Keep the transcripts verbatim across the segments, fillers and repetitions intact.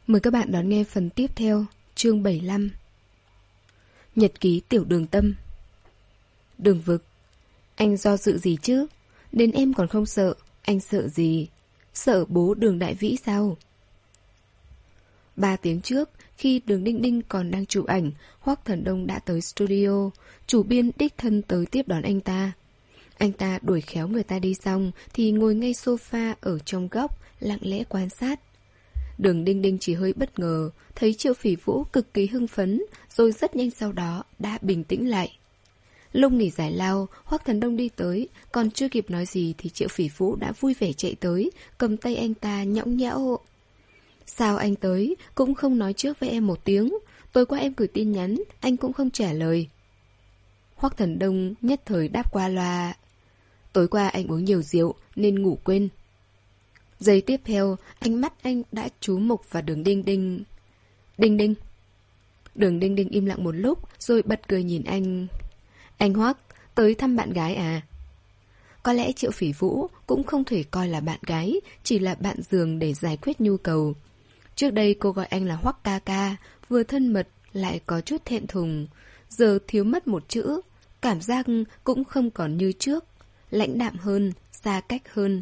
Mời các bạn đón nghe phần tiếp theo, chương bảy mươi lăm. Nhật ký tiểu đường tâm. Đường vực. Anh do dự gì chứ? Đến em còn không sợ. Anh sợ gì? Sợ bố Đường Đại Vĩ sao? Ba tiếng trước, khi Đường Đinh Đinh còn đang chụp ảnh, Hoắc Thần Đông đã tới studio. Chủ biên đích thân tới tiếp đón anh ta. Anh ta đuổi khéo người ta đi xong thì ngồi ngay sofa ở trong góc, lặng lẽ quan sát. Đường Đinh Đinh chỉ hơi bất ngờ, thấy Triệu Phỉ Vũ cực kỳ hưng phấn, rồi rất nhanh sau đó đã bình tĩnh lại. Lúc nghỉ giải lao, Hoắc Thần Đông đi tới, còn chưa kịp nói gì thì Triệu Phỉ Vũ đã vui vẻ chạy tới, cầm tay anh ta nhõng nhẽo. Sao anh tới, cũng không nói trước với em một tiếng, tối qua em gửi tin nhắn, anh cũng không trả lời. Hoắc Thần Đông nhất thời đáp qua loa. Tối qua anh uống nhiều rượu nên ngủ quên. Giây tiếp theo, ánh mắt anh đã chú mục vào Đường Đinh Đinh. Đinh Đinh. Đường Đinh Đinh im lặng một lúc rồi bật cười nhìn anh. Anh Hoắc, tới thăm bạn gái à? Có lẽ Triệu Phỉ Vũ cũng không thể coi là bạn gái, chỉ là bạn giường để giải quyết nhu cầu. Trước đây cô gọi anh là Hoắc ca ca, vừa thân mật lại có chút thẹn thùng. Giờ thiếu mất một chữ, cảm giác cũng không còn như trước, lãnh đạm hơn, xa cách hơn.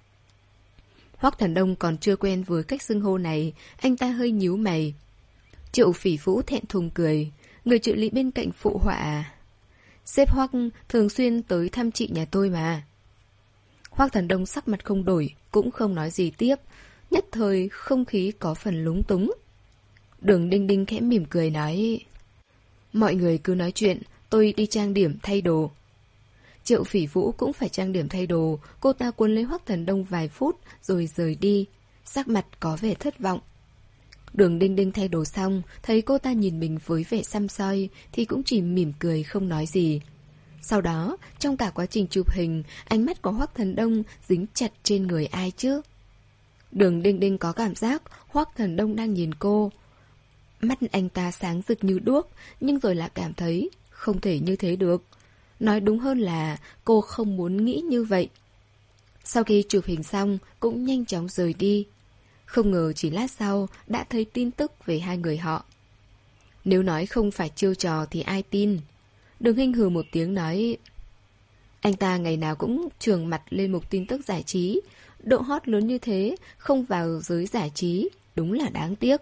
Hoắc Thần Đông còn chưa quen với cách xưng hô này, anh ta hơi nhíu mày. Triệu Phỉ Vũ thẹn thùng cười, người trợ lý bên cạnh phụ họa. Sếp Hoắc thường xuyên tới thăm chị nhà tôi mà. Hoắc Thần Đông sắc mặt không đổi, cũng không nói gì tiếp, nhất thời không khí có phần lúng túng. Đường Đinh Đinh khẽ mỉm cười nói. Mọi người cứ nói chuyện, tôi đi trang điểm thay đồ. Triệu Phỉ Vũ cũng phải trang điểm thay đồ, cô ta cuốn lấy Hoắc Thần Đông vài phút rồi rời đi, sắc mặt có vẻ thất vọng. Đường Đinh Đinh thay đồ xong, thấy cô ta nhìn mình với vẻ săm soi thì cũng chỉ mỉm cười không nói gì. Sau đó, trong cả quá trình chụp hình, ánh mắt của Hoắc Thần Đông dính chặt trên người ai chứ? Đường Đinh Đinh có cảm giác Hoắc Thần Đông đang nhìn cô. Mắt anh ta sáng rực như đuốc, nhưng rồi lại cảm thấy không thể như thế được. Nói đúng hơn là cô không muốn nghĩ như vậy. Sau khi chụp hình xong cũng nhanh chóng rời đi. Không ngờ chỉ lát sau đã thấy tin tức về hai người họ. Nếu nói không phải chiêu trò thì ai tin. Đường Hinh hừ một tiếng nói. Anh ta ngày nào cũng trường mặt lên mục tin tức giải trí. Độ hot lớn như thế, không vào giới giải trí, đúng là đáng tiếc.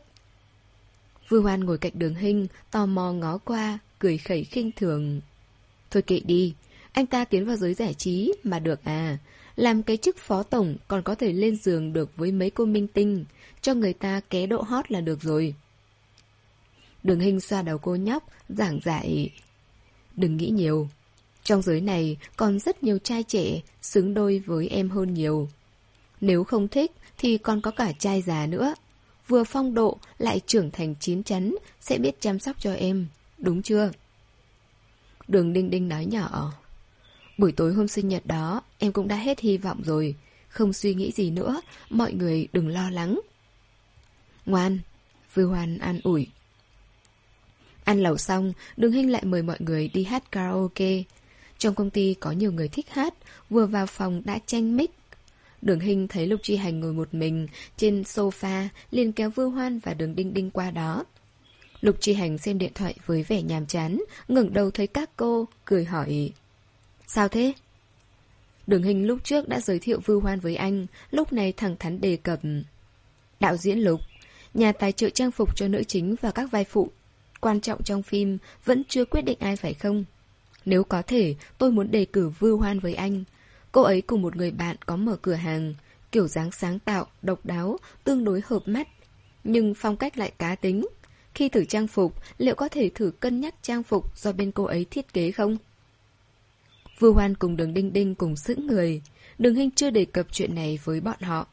Vư Hoan ngồi cạnh Đường Hinh, tò mò ngó qua, cười khẩy khinh thường. Thôi kệ đi, anh ta tiến vào giới giải trí mà được à. Làm cái chức phó tổng còn có thể lên giường được với mấy cô minh tinh, cho người ta ké độ hot là được rồi. Đường Hinh xoa đầu cô nhóc, giảng giải. Đừng nghĩ nhiều. Trong giới này còn rất nhiều trai trẻ xứng đôi với em hơn nhiều. Nếu không thích thì còn có cả trai già nữa. Vừa phong độ lại trưởng thành chín chắn, sẽ biết chăm sóc cho em, đúng chưa? Đường Đinh Đinh nói nhỏ. Buổi tối hôm sinh nhật đó em cũng đã hết hy vọng rồi. Không suy nghĩ gì nữa, mọi người đừng lo lắng. Ngoan, Vư Hoan an ủi. Ăn lẩu xong, Đường Hinh lại mời mọi người đi hát karaoke. Trong công ty có nhiều người thích hát, vừa vào phòng đã tranh mic. Đường Hinh thấy Lục Chi Hành ngồi một mình trên sofa, liền kéo Vư Hoan và Đường Đinh Đinh qua đó. Lục Chi Hành xem điện thoại với vẻ nhàm chán, ngẩng đầu thấy các cô, cười hỏi. Sao thế? Đường Hinh lúc trước đã giới thiệu Vư Hoan với anh, lúc này thẳng thắn đề cập. Đạo diễn Lục, nhà tài trợ trang phục cho nữ chính và các vai phụ, quan trọng trong phim vẫn chưa quyết định ai phải không? Nếu có thể, tôi muốn đề cử Vư Hoan với anh. Cô ấy cùng một người bạn có mở cửa hàng, kiểu dáng sáng tạo, độc đáo, tương đối hợp mắt, nhưng phong cách lại cá tính. Khi thử trang phục, liệu có thể thử cân nhắc trang phục do bên cô ấy thiết kế không? Vư Hoan cùng Đường Đinh Đinh cùng sững người. Đường Hinh chưa đề cập chuyện này với bọn họ.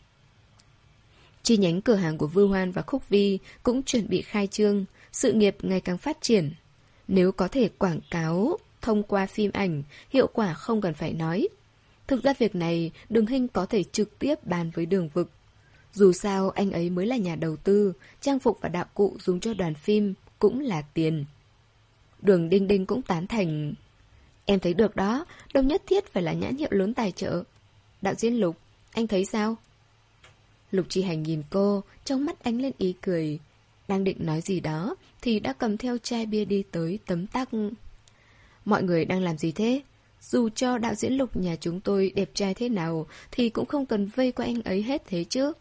Chi nhánh cửa hàng của Vư Hoan và Khúc Vi cũng chuẩn bị khai trương, sự nghiệp ngày càng phát triển. Nếu có thể quảng cáo thông qua phim ảnh, hiệu quả không cần phải nói. Thực ra việc này Đường Hinh có thể trực tiếp bàn với Đường Vực. Dù sao anh ấy mới là nhà đầu tư, trang phục và đạo cụ dùng cho đoàn phim cũng là tiền. Đường Đinh Đinh cũng tán thành. Em thấy được đó, đâu nhất thiết phải là nhãn hiệu lớn tài trợ. Đạo diễn Lục, anh thấy sao? Lục Chi Hành nhìn cô, trong mắt ánh lên ý cười. Đang định nói gì đó thì đã cầm theo chai bia đi tới tấm tắc. Mọi người đang làm gì thế? Dù cho đạo diễn Lục nhà chúng tôi đẹp trai thế nào thì cũng không cần vây qua anh ấy hết thế chứ.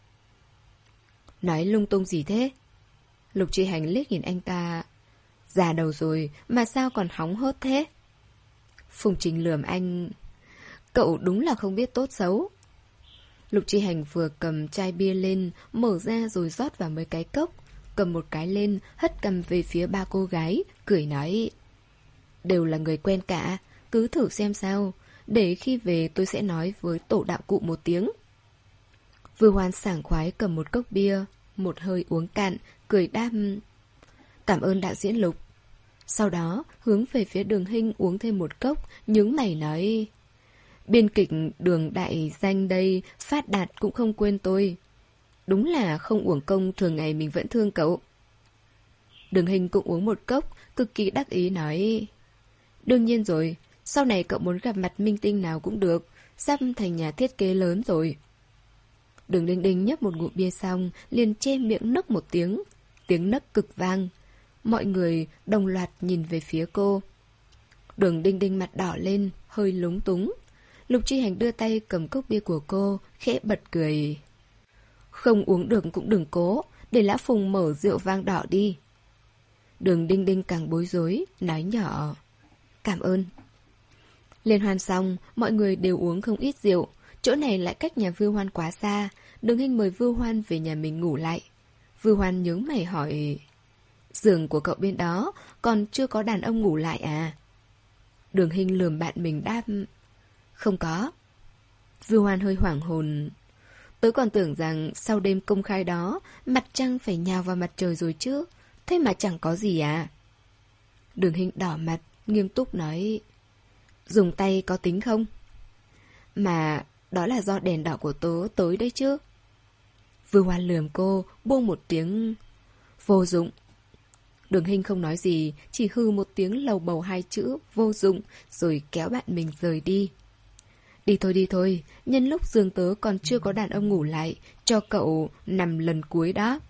Nói lung tung gì thế? Lục Chi Hành liếc nhìn anh ta. Già đầu rồi mà sao còn hóng hớt thế? Phùng Trình lườm anh. Cậu đúng là không biết tốt xấu. Lục Chi Hành vừa cầm chai bia lên, mở ra rồi rót vào mấy cái cốc, cầm một cái lên, hất cầm về phía ba cô gái, cười nói. Đều là người quen cả, cứ thử xem sao, để khi về tôi sẽ nói với tổ đạo cụ một tiếng. Vưu Hoan sảng khoái cầm một cốc bia, một hơi uống cạn, cười đáp. Cảm ơn đạo diễn Lục. Sau đó, hướng về phía Đường Hinh uống thêm một cốc, nhướng mày nói. Biên kịch Đường đại danh đây, phát đạt cũng không quên tôi. Đúng là không uổng công thường ngày mình vẫn thương cậu. Đường Hinh cũng uống một cốc, cực kỳ đắc ý nói. Đương nhiên rồi, sau này cậu muốn gặp mặt minh tinh nào cũng được, sắp thành nhà thiết kế lớn rồi. Đường Đinh Đinh nhấp một ngụm bia xong, liền che miệng nấc một tiếng. Tiếng nấc cực vang. Mọi người đồng loạt nhìn về phía cô. Đường Đinh Đinh mặt đỏ lên, hơi lúng túng. Lục Chi Hành đưa tay cầm cốc bia của cô, khẽ bật cười. Không uống được cũng đừng cố, để Lã Phùng mở rượu vang đỏ đi. Đường Đinh Đinh càng bối rối, nói nhỏ. Cảm ơn. Liên hoan xong, mọi người đều uống không ít rượu. Chỗ này lại cách nhà Vưu Hoan quá xa. Đường Hinh mời Vưu Hoan về nhà mình ngủ lại. Vưu Hoan nhướng mày hỏi. Giường của cậu bên đó còn chưa có đàn ông ngủ lại à? Đường Hinh lườm bạn mình đáp. Không có. Vưu Hoan hơi hoảng hồn. Tớ còn tưởng rằng sau đêm công khai đó, mặt trăng phải nhào vào mặt trời rồi chứ. Thế mà chẳng có gì à? Đường Hinh đỏ mặt, nghiêm túc nói. Dùng tay có tính không? Mà đó là do đèn đỏ của tớ tới đấy chứ. Vưu Hoan lườm cô, buông một tiếng. Vô dụng. Đường Hinh không nói gì, chỉ hư một tiếng lầu bầu hai chữ vô dụng, rồi kéo bạn mình rời đi. Đi thôi đi thôi, nhân lúc giường tớ còn chưa có đàn ông ngủ lại, cho cậu nằm lần cuối đó.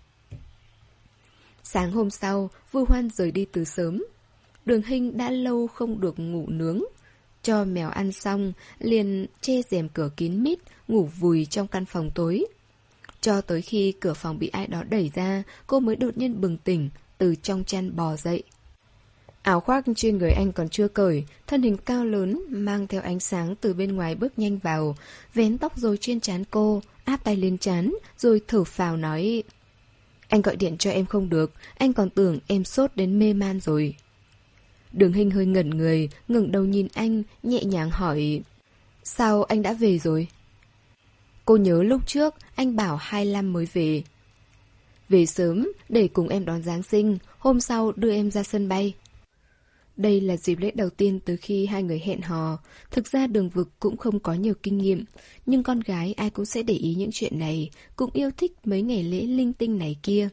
Sáng hôm sau, Vưu Hoan rời đi từ sớm. Đường Hinh đã lâu không được ngủ nướng. Cho mèo ăn xong, liền che rèm cửa kín mít, ngủ vùi trong căn phòng tối. Cho tới khi cửa phòng bị ai đó đẩy ra, cô mới đột nhiên bừng tỉnh, từ trong chăn bò dậy. Áo khoác trên người anh còn chưa cởi, thân hình cao lớn, mang theo ánh sáng từ bên ngoài bước nhanh vào, vén tóc rồi trên trán cô, áp tay lên trán, rồi thở phào nói. Anh gọi điện cho em không được, anh còn tưởng em sốt đến mê man rồi. Đường Hinh hơi ngẩn người, ngẩng đầu nhìn anh, nhẹ nhàng hỏi. Sao anh đã về rồi? Cô nhớ lúc trước, anh bảo hai mươi lăm mới về. Về sớm, để cùng em đón Giáng sinh, hôm sau đưa em ra sân bay. Đây là dịp lễ đầu tiên từ khi hai người hẹn hò. Thực ra Đường Vực cũng không có nhiều kinh nghiệm, nhưng con gái ai cũng sẽ để ý những chuyện này, cũng yêu thích mấy ngày lễ linh tinh này kia.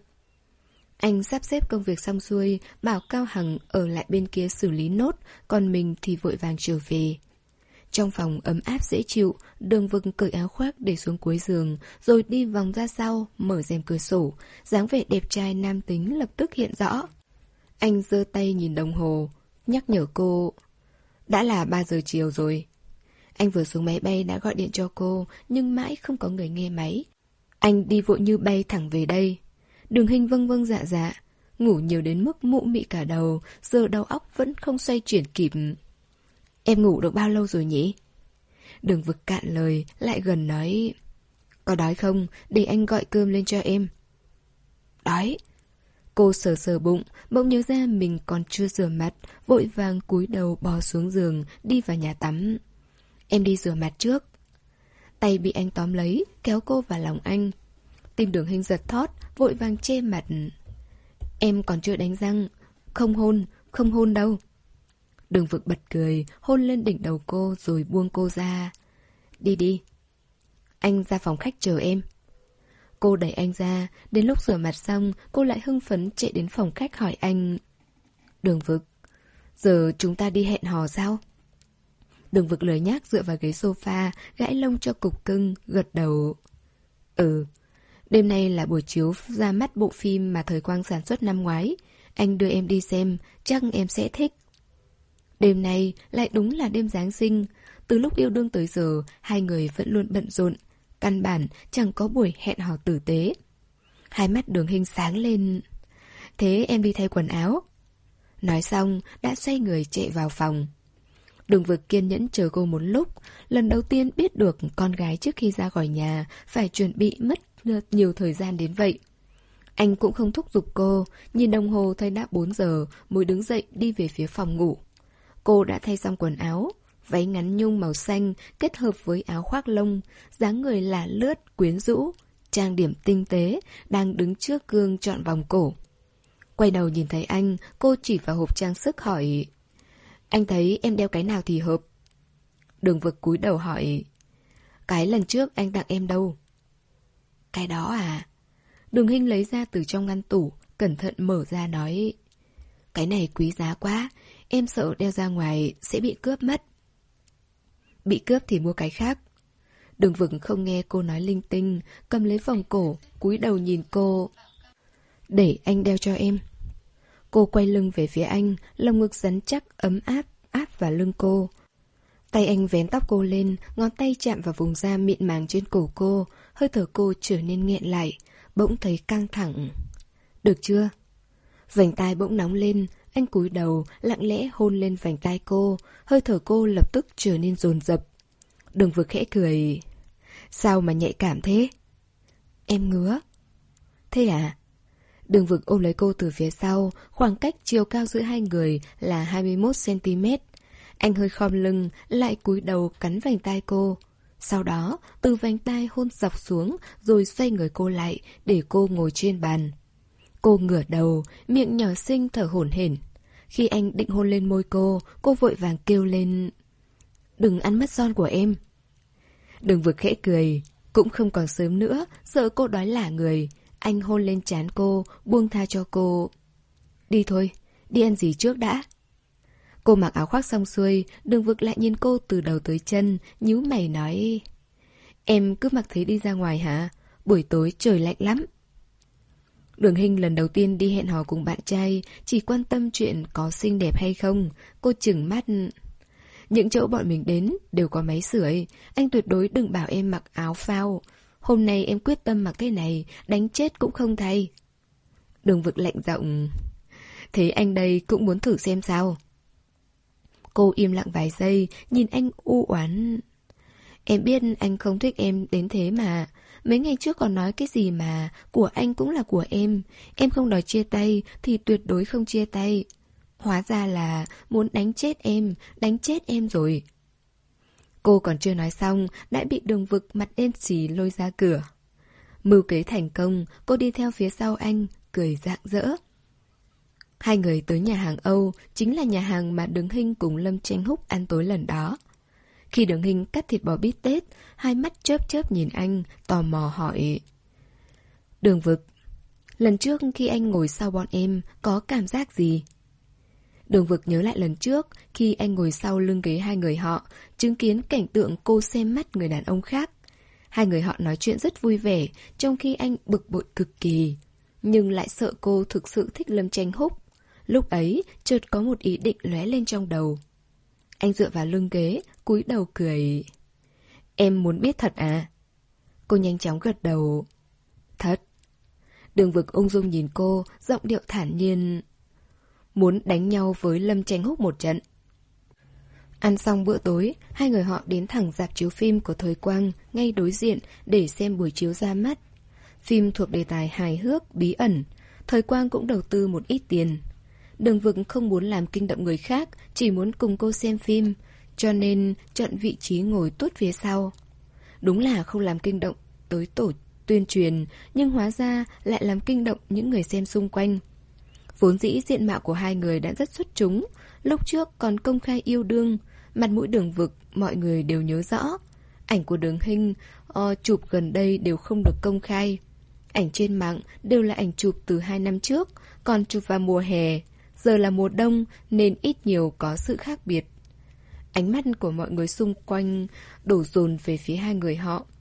Anh sắp xếp công việc xong xuôi, bảo Cao Hằng ở lại bên kia xử lý nốt, còn mình thì vội vàng trở về. Trong phòng ấm áp dễ chịu, Đường Vực cởi áo khoác để xuống cuối giường, rồi đi vòng ra sau, mở rèm cửa sổ, dáng vẻ đẹp trai nam tính lập tức hiện rõ. Anh giơ tay nhìn đồng hồ, nhắc nhở cô. Đã là ba giờ chiều rồi. Anh vừa xuống máy bay đã gọi điện cho cô, nhưng mãi không có người nghe máy. Anh đi vội như bay thẳng về đây. Đường Hinh vâng vâng dạ dạ, ngủ nhiều đến mức mụ mị cả đầu, giờ đầu óc vẫn không xoay chuyển kịp. Em ngủ được bao lâu rồi nhỉ? Đường Vực cạn lời, lại gần nói. Có đói không? Để anh gọi cơm lên cho em. Đói. Cô sờ sờ bụng, bỗng nhớ ra mình còn chưa rửa mặt, vội vàng cúi đầu bò xuống giường, đi vào nhà tắm. Em đi rửa mặt trước. Tay bị anh tóm lấy, kéo cô vào lòng anh. Tim Đường Hinh giật thót, vội vàng che mặt. Em còn chưa đánh răng. Không hôn, không hôn đâu. Đường Vực bật cười, hôn lên đỉnh đầu cô rồi buông cô ra. Đi đi. Anh ra phòng khách chờ em. Cô đẩy anh ra, đến lúc rửa mặt xong, cô lại hưng phấn chạy đến phòng khách hỏi anh. Đường Vực, giờ chúng ta đi hẹn hò sao? Đường Vực lười nhác dựa vào ghế sofa, gãi lông cho cục cưng, gật đầu. Ừ, Đêm nay là buổi chiếu ra mắt bộ phim mà Thời Quang sản xuất năm ngoái. Anh đưa em đi xem, chắc em sẽ thích. Đêm nay lại đúng là đêm Giáng sinh. Từ lúc yêu đương tới giờ, hai người vẫn luôn bận rộn. Căn bản chẳng có buổi hẹn hò tử tế. Hai mắt Đường Hinh sáng lên. Thế em đi thay quần áo. Nói xong, đã xoay người chạy vào phòng. Đường Vực kiên nhẫn chờ cô một lúc. Lần đầu tiên biết được con gái trước khi ra khỏi nhà phải chuẩn bị mất nhiều thời gian đến vậy. Anh cũng không thúc giục cô. Nhìn đồng hồ thấy đã bốn giờ mới đứng dậy đi về phía phòng ngủ. Cô đã thay xong quần áo. Váy ngắn nhung màu xanh kết hợp với áo khoác lông, dáng người là lướt, quyến rũ, trang điểm tinh tế, đang đứng trước gương chọn vòng cổ. Quay đầu nhìn thấy anh, cô chỉ vào hộp trang sức hỏi: Anh thấy em đeo cái nào thì hợp? Đường Vực cúi đầu hỏi: Cái lần trước anh tặng em đâu? Cái đó à? Đường Hinh lấy ra từ trong ngăn tủ, cẩn thận mở ra nói: Cái này quý giá quá, em sợ đeo ra ngoài sẽ bị cướp mất. Bị cướp thì mua cái khác. Đường Vực không nghe cô nói linh tinh, cầm lấy vòng cổ, cúi đầu nhìn cô. Để anh đeo cho em. Cô quay lưng về phía anh, lồng ngực rắn chắc, ấm áp, áp vào lưng cô. Tay anh vén tóc cô lên, ngón tay chạm vào vùng da mịn màng trên cổ cô, hơi thở cô trở nên nghẹn lại, bỗng thấy căng thẳng. Được chưa? Vành tai bỗng nóng lên, anh cúi đầu, lặng lẽ hôn lên vành tai cô, hơi thở cô lập tức trở nên dồn dập. Đường Vực khẽ cười. Sao mà nhạy cảm thế? Em ngứa. Thế à? Đường Vực ôm lấy cô từ phía sau, khoảng cách chiều cao giữa hai người là hai mươi mốt xăng ti mét. Anh hơi khom lưng, lại cúi đầu cắn vành tai cô. Sau đó, từ vành tai hôn dọc xuống, rồi xoay người cô lại, để cô ngồi trên bàn. Cô ngửa đầu, miệng nhỏ xinh thở hổn hển. Khi anh định hôn lên môi cô, cô vội vàng kêu lên: Đừng ăn mất son của em. Đường Vực khẽ cười. Cũng không còn sớm nữa, sợ cô đói lả người. Anh hôn lên trán cô, buông tha cho cô. Đi thôi, đi ăn gì trước đã. Cô mặc áo khoác xong xuôi, Đường Vực lại nhìn cô từ đầu tới chân, nhíu mày nói: Em cứ mặc thế đi ra ngoài hả? Buổi tối trời lạnh lắm. Đường Hinh lần đầu tiên đi hẹn hò cùng bạn trai, chỉ quan tâm chuyện có xinh đẹp hay không. Cô chừng mắt. Những chỗ bọn mình đến đều có máy sưởi, anh tuyệt đối đừng bảo em mặc áo phao. Hôm nay em quyết tâm mặc cái này, đánh chết cũng không thay. Đường Vực lạnh giọng. Thế anh đây cũng muốn thử xem sao? Cô im lặng vài giây, nhìn anh u oán. Em biết anh không thích em đến thế mà. Mấy ngày trước còn nói cái gì mà của anh cũng là của em. Em không đòi chia tay thì tuyệt đối không chia tay. Hóa ra là muốn đánh chết em, đánh chết em rồi. Cô còn chưa nói xong, đã bị Đường Vực mặt đen xì lôi ra cửa. Mưu kế thành công, cô đi theo phía sau anh, cười rạng rỡ. Hai người tới nhà hàng Âu, chính là nhà hàng mà Đường Hinh cùng Lâm Chánh Húc ăn tối lần đó. Khi Đường Hinh cắt thịt bò bít tết, hai mắt chớp chớp nhìn anh, tò mò hỏi: Đường Vực, lần trước khi anh ngồi sau bọn em, có cảm giác gì? Đường Vực nhớ lại lần trước, khi anh ngồi sau lưng ghế hai người họ, chứng kiến cảnh tượng cô xem mắt người đàn ông khác. Hai người họ nói chuyện rất vui vẻ, trong khi anh bực bội cực kỳ. Nhưng lại sợ cô thực sự thích Lâm Chánh Húc. Lúc ấy, chợt có một ý định lóe lên trong đầu. Anh dựa vào lưng ghế, cúi đầu cười. Em muốn biết thật à? Cô nhanh chóng gật đầu. Thật. Đường Vực ung dung nhìn cô, giọng điệu thản nhiên. Muốn đánh nhau với Lâm Chánh Húc một trận. Ăn xong bữa tối, hai người họ đến thẳng rạp chiếu phim của Thời Quang, ngay đối diện, để xem buổi chiếu ra mắt. Phim thuộc đề tài hài hước, bí ẩn. Thời Quang cũng đầu tư một ít tiền. Đường Vực không muốn làm kinh động người khác, chỉ muốn cùng cô xem phim, cho nên chọn vị trí ngồi tuốt phía sau. Đúng là không làm kinh động tới tổ tuyên truyền, nhưng hóa ra lại làm kinh động những người xem xung quanh. Vốn dĩ diện mạo của hai người đã rất xuất chúng, lúc trước còn công khai yêu đương, mặt mũi Đường Vực mọi người đều nhớ rõ. Ảnh của Đường Hinh uh, chụp gần đây đều không được công khai. Ảnh trên mạng đều là ảnh chụp từ hai năm trước, còn chụp vào mùa hè. Giờ là mùa đông nên ít nhiều có sự khác biệt. Ánh mắt của mọi người xung quanh đổ dồn về phía hai người họ.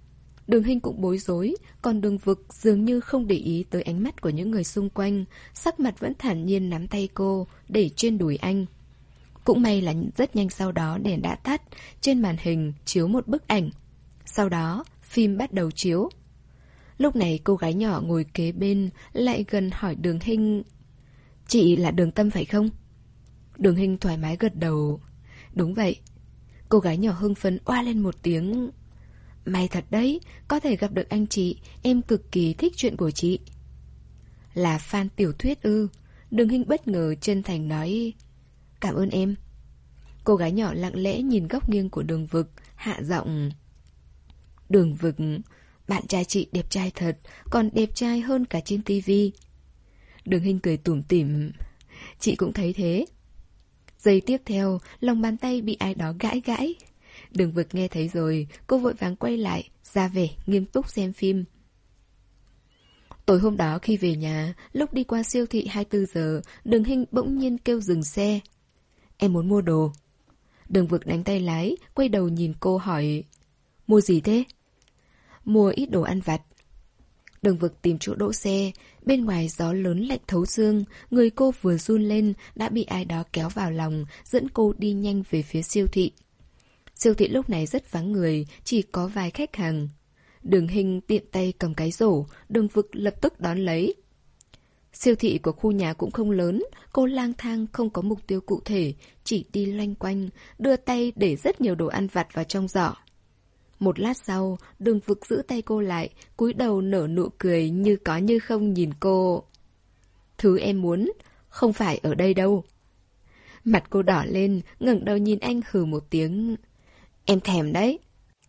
Đường Hinh cũng bối rối, còn Đường Vực dường như không để ý tới ánh mắt của những người xung quanh, sắc mặt vẫn thản nhiên nắm tay cô, để trên đùi anh. Cũng may là rất nhanh sau đó đèn đã tắt, trên màn hình chiếu một bức ảnh. Sau đó, phim bắt đầu chiếu. Lúc này cô gái nhỏ ngồi kế bên lại gần hỏi Đường Hinh: "Chị là Đường Tâm phải không?" Đường Hinh thoải mái gật đầu: "Đúng vậy." Cô gái nhỏ hưng phấn oa lên một tiếng: "May thật đấy, có thể gặp được anh chị, em cực kỳ thích chuyện của chị." "Là fan tiểu thuyết ư?" Đường Hinh bất ngờ chân thành nói: "Cảm ơn em." Cô gái nhỏ lặng lẽ nhìn góc nghiêng của Đường Vực, hạ giọng: "Đường Vực, bạn trai chị đẹp trai thật, còn đẹp trai hơn cả trên tivi." Đường Hinh cười tủm tỉm: "Chị cũng thấy thế." Giây tiếp theo, lòng bàn tay bị ai đó gãi gãi. Đường Vực nghe thấy rồi, cô vội vàng quay lại, ra vẻ nghiêm túc xem phim. Tối hôm đó khi về nhà, lúc đi qua siêu thị hai mươi bốn giờ, Đường Hinh bỗng nhiên kêu dừng xe. "Em muốn mua đồ." Đường Vực đánh tay lái, quay đầu nhìn cô hỏi: "Mua gì thế?" "Mua ít đồ ăn vặt." Đường Vực tìm chỗ đỗ xe, bên ngoài gió lớn lạnh thấu xương, người cô vừa run lên đã bị ai đó kéo vào lòng, dẫn cô đi nhanh về phía siêu thị. Siêu thị lúc này rất vắng người, chỉ có vài khách hàng. Đường Hinh tiện tay cầm cái rổ, Đường Vực lập tức đón lấy. Siêu thị của khu nhà cũng không lớn, cô lang thang không có mục tiêu cụ thể, chỉ đi loanh quanh, đưa tay để rất nhiều đồ ăn vặt vào trong giỏ. Một lát sau, Đường Vực giữ tay cô lại, cúi đầu nở nụ cười như có như không nhìn cô. "Thứ em muốn, không phải ở đây đâu." Mặt cô đỏ lên, ngẩng đầu nhìn anh hừ một tiếng: "Em thèm đấy."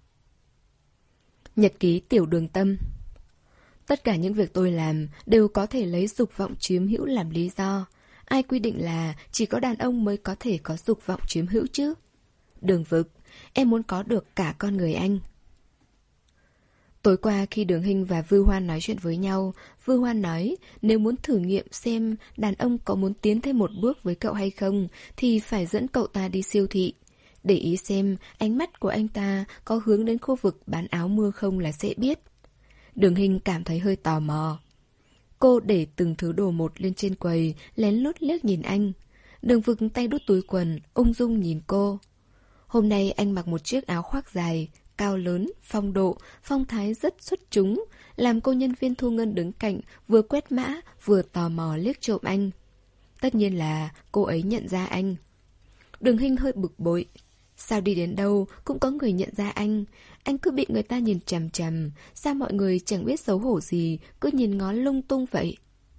Nhật ký Tiểu Đường Tâm. Tất cả những việc tôi làm đều có thể lấy dục vọng chiếm hữu làm lý do. Ai quy định là chỉ có đàn ông mới có thể có dục vọng chiếm hữu chứ? Đường Vực, em muốn có được cả con người anh. Tối qua khi Đường Hinh và Vư Hoan nói chuyện với nhau, Vư Hoan nói nếu muốn thử nghiệm xem đàn ông có muốn tiến thêm một bước với cậu hay không thì phải dẫn cậu ta đi siêu thị. Để ý xem ánh mắt của anh ta có hướng đến khu vực bán áo mưa không là sẽ biết. Đường Hinh cảm thấy hơi tò mò. Cô để từng thứ đồ một lên trên quầy, lén lút liếc nhìn anh. Đường Vực tay đút túi quần, ung dung nhìn cô. Hôm nay anh mặc một chiếc áo khoác dài, cao lớn, phong độ, phong thái rất xuất chúng, làm cô nhân viên thu ngân đứng cạnh vừa quét mã vừa tò mò liếc trộm anh. Tất nhiên là cô ấy nhận ra anh. Đường Hinh hơi bực bội. Sao đi đến đâu cũng có người nhận ra anh. Anh cứ bị người ta nhìn chằm chằm. Sao mọi người chẳng biết xấu hổ gì, cứ nhìn ngó lung tung vậy?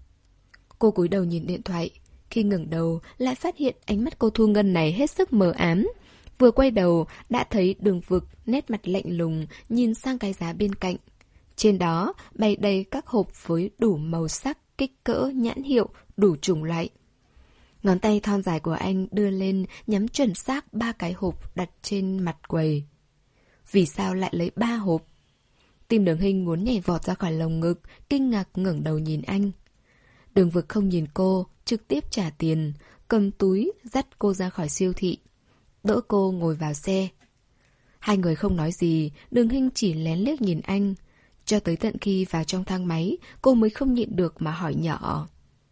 Cô cúi đầu nhìn điện thoại. Khi ngẩng đầu lại phát hiện ánh mắt cô thu ngân này hết sức mờ ám. Vừa quay đầu đã thấy Đường Vực nét mặt lạnh lùng nhìn sang cái giá bên cạnh. Trên đó bày đầy các hộp với đủ màu sắc, kích cỡ, nhãn hiệu, đủ chủng loại. Ngón tay thon dài của anh đưa lên nhắm chuẩn xác ba cái hộp đặt trên mặt quầy. Vì sao lại lấy ba hộp? Tim Đường Hinh muốn nhảy vọt ra khỏi lồng ngực, kinh ngạc ngẩng đầu nhìn anh. Đường Vực không nhìn cô, trực tiếp trả tiền, cầm túi dắt cô ra khỏi siêu thị, đỡ cô ngồi vào xe. Hai người không nói gì, Đường Hinh chỉ lén liếc nhìn anh. Cho tới tận khi vào trong thang máy, cô mới không nhịn được mà hỏi nhỏ: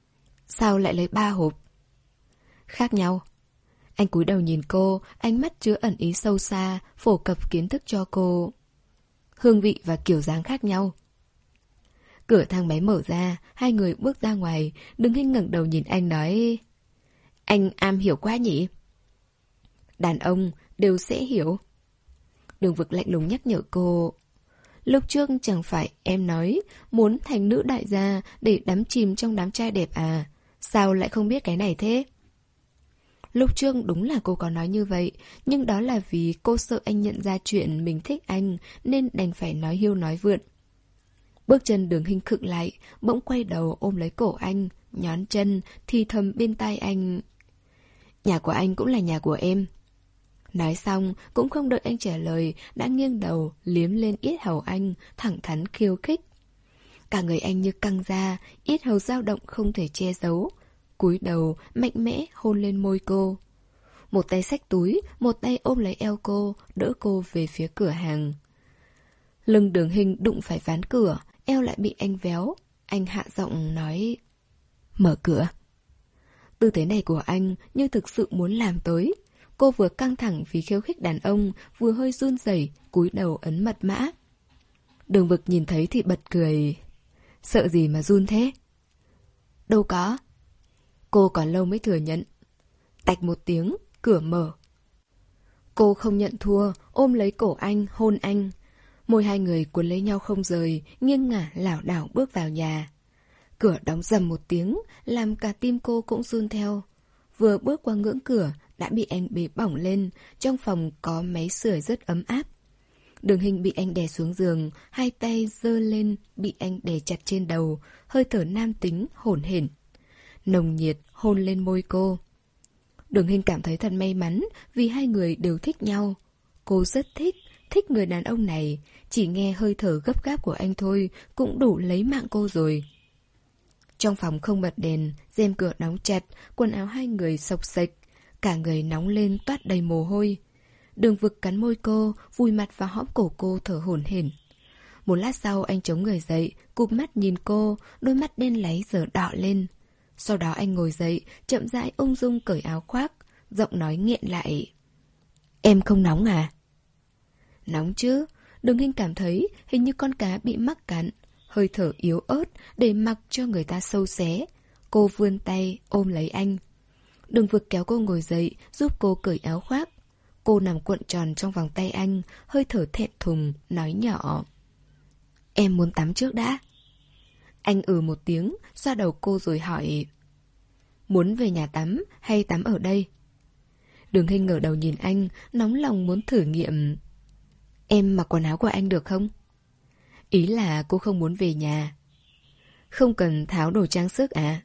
Sao lại lấy ba hộp? Khác nhau. Anh cúi đầu nhìn cô, ánh mắt chứa ẩn ý sâu xa, phổ cập kiến thức cho cô. Hương vị và kiểu dáng khác nhau. Cửa thang máy mở ra, hai người bước ra ngoài. Đường Hinh ngẩng đầu nhìn anh nói: Anh am hiểu quá nhỉ? Đàn ông đều sẽ hiểu. Đường Vực lạnh lùng nhắc nhở cô: Lúc trước chẳng phải em nói muốn thành nữ đại gia để đắm chìm trong đám trai đẹp à? Sao lại không biết cái này thế? Lúc trước đúng là cô có nói như vậy, nhưng đó là vì cô sợ anh nhận ra chuyện mình thích anh nên đành phải nói hiu nói vượn. Bước chân Đường Hinh khựng lại, bỗng quay đầu ôm lấy cổ anh, nhón chân, thì thầm bên tai anh: Nhà của anh cũng là nhà của em. Nói xong, cũng không đợi anh trả lời, đã nghiêng đầu, liếm lên yết hầu anh, thẳng thắn khiêu khích. Cả người anh như căng ra, yết hầu dao động không thể che giấu. Cúi đầu, mạnh mẽ hôn lên môi cô. Một tay xách túi, một tay ôm lấy eo cô, đỡ cô về phía cửa hàng. Lưng Đường Hinh đụng phải ván cửa, eo lại bị anh véo. Anh hạ giọng nói: "Mở cửa." Tư thế này của anh như thực sự muốn làm tới. Cô vừa căng thẳng vì khiêu khích đàn ông, vừa hơi run rẩy, cúi đầu ấn mật mã. Đường Vực nhìn thấy thì bật cười. "Sợ gì mà run thế?" "Đâu có." Cô còn lâu mới thừa nhận. Tạch một tiếng, cửa mở. Cô không nhận thua, ôm lấy cổ anh, hôn anh. Môi hai người cuốn lấy nhau không rời, nghiêng ngả lảo đảo bước vào nhà. Cửa đóng rầm một tiếng, làm cả tim cô cũng run theo. Vừa bước qua ngưỡng cửa, đã bị anh bế bỏng lên. Trong phòng có máy sưởi rất ấm áp. Đường Hinh bị anh đè xuống giường, hai tay giơ lên, bị anh đè chặt trên đầu, hơi thở nam tính, hổn hển. Nồng nhiệt hôn lên môi cô. Đường Hinh cảm thấy thật may mắn vì hai người đều thích nhau. Cô rất thích, thích người đàn ông này. Chỉ nghe hơi thở gấp gáp của anh thôi cũng đủ lấy mạng cô rồi. Trong phòng không bật đèn, rèm cửa đóng chặt, quần áo hai người xộc xệch. Cả người nóng lên toát đầy mồ hôi. Đường Vực cắn môi cô, vùi mặt vào hõm cổ cô thở hổn hển. Một lát sau anh chống người dậy, cụp mắt nhìn cô, đôi mắt đen láy giờ đỏ lên. Sau đó anh ngồi dậy, chậm rãi ung dung cởi áo khoác, giọng nói nghẹn lại: "Em không nóng à?" "Nóng chứ." Đường Hinh cảm thấy hình như con cá bị mắc cắn, hơi thở yếu ớt để mặc cho người ta sâu xé. Cô vươn tay ôm lấy anh. Đường Vực kéo cô ngồi dậy, giúp cô cởi áo khoác. Cô nằm cuộn tròn trong vòng tay anh, hơi thở thẹn thùng, nói nhỏ: "Em muốn tắm trước đã." Anh ừ một tiếng, xoa đầu cô rồi hỏi: "Muốn về nhà tắm hay tắm ở đây?" Đường Hinh ngửa đầu nhìn anh, nóng lòng muốn thử nghiệm. "Em mặc quần áo của anh được không?" Ý là cô không muốn về nhà. "Không cần tháo đồ trang sức à?"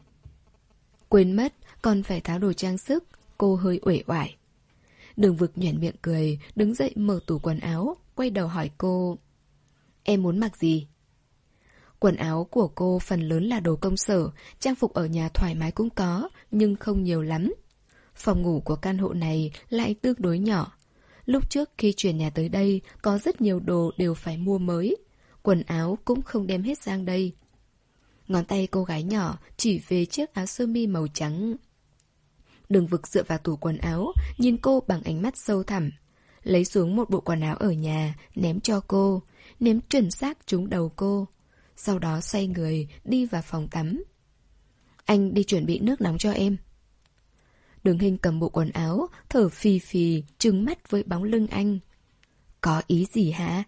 Quên mất, còn phải tháo đồ trang sức. Cô hơi uể oải. Đường Vực nhoẻn miệng cười, đứng dậy mở tủ quần áo, quay đầu hỏi cô: "Em muốn mặc gì?" Quần áo của cô phần lớn là đồ công sở, trang phục ở nhà thoải mái cũng có, nhưng không nhiều lắm. Phòng ngủ của căn hộ này lại tương đối nhỏ. Lúc trước khi chuyển nhà tới đây, có rất nhiều đồ đều phải mua mới. Quần áo cũng không đem hết sang đây. Ngón tay cô gái nhỏ chỉ về chiếc áo sơ mi màu trắng. Đường Vực dựa vào tủ quần áo, nhìn cô bằng ánh mắt sâu thẳm. Lấy xuống một bộ quần áo ở nhà, ném cho cô, ném chuẩn xác trúng đầu cô. Sau đó xoay người, đi vào phòng tắm. "Anh đi chuẩn bị nước nóng cho em." Đường Hinh cầm bộ quần áo, thở phì phì, trừng mắt với bóng lưng anh. "Có ý gì hả?"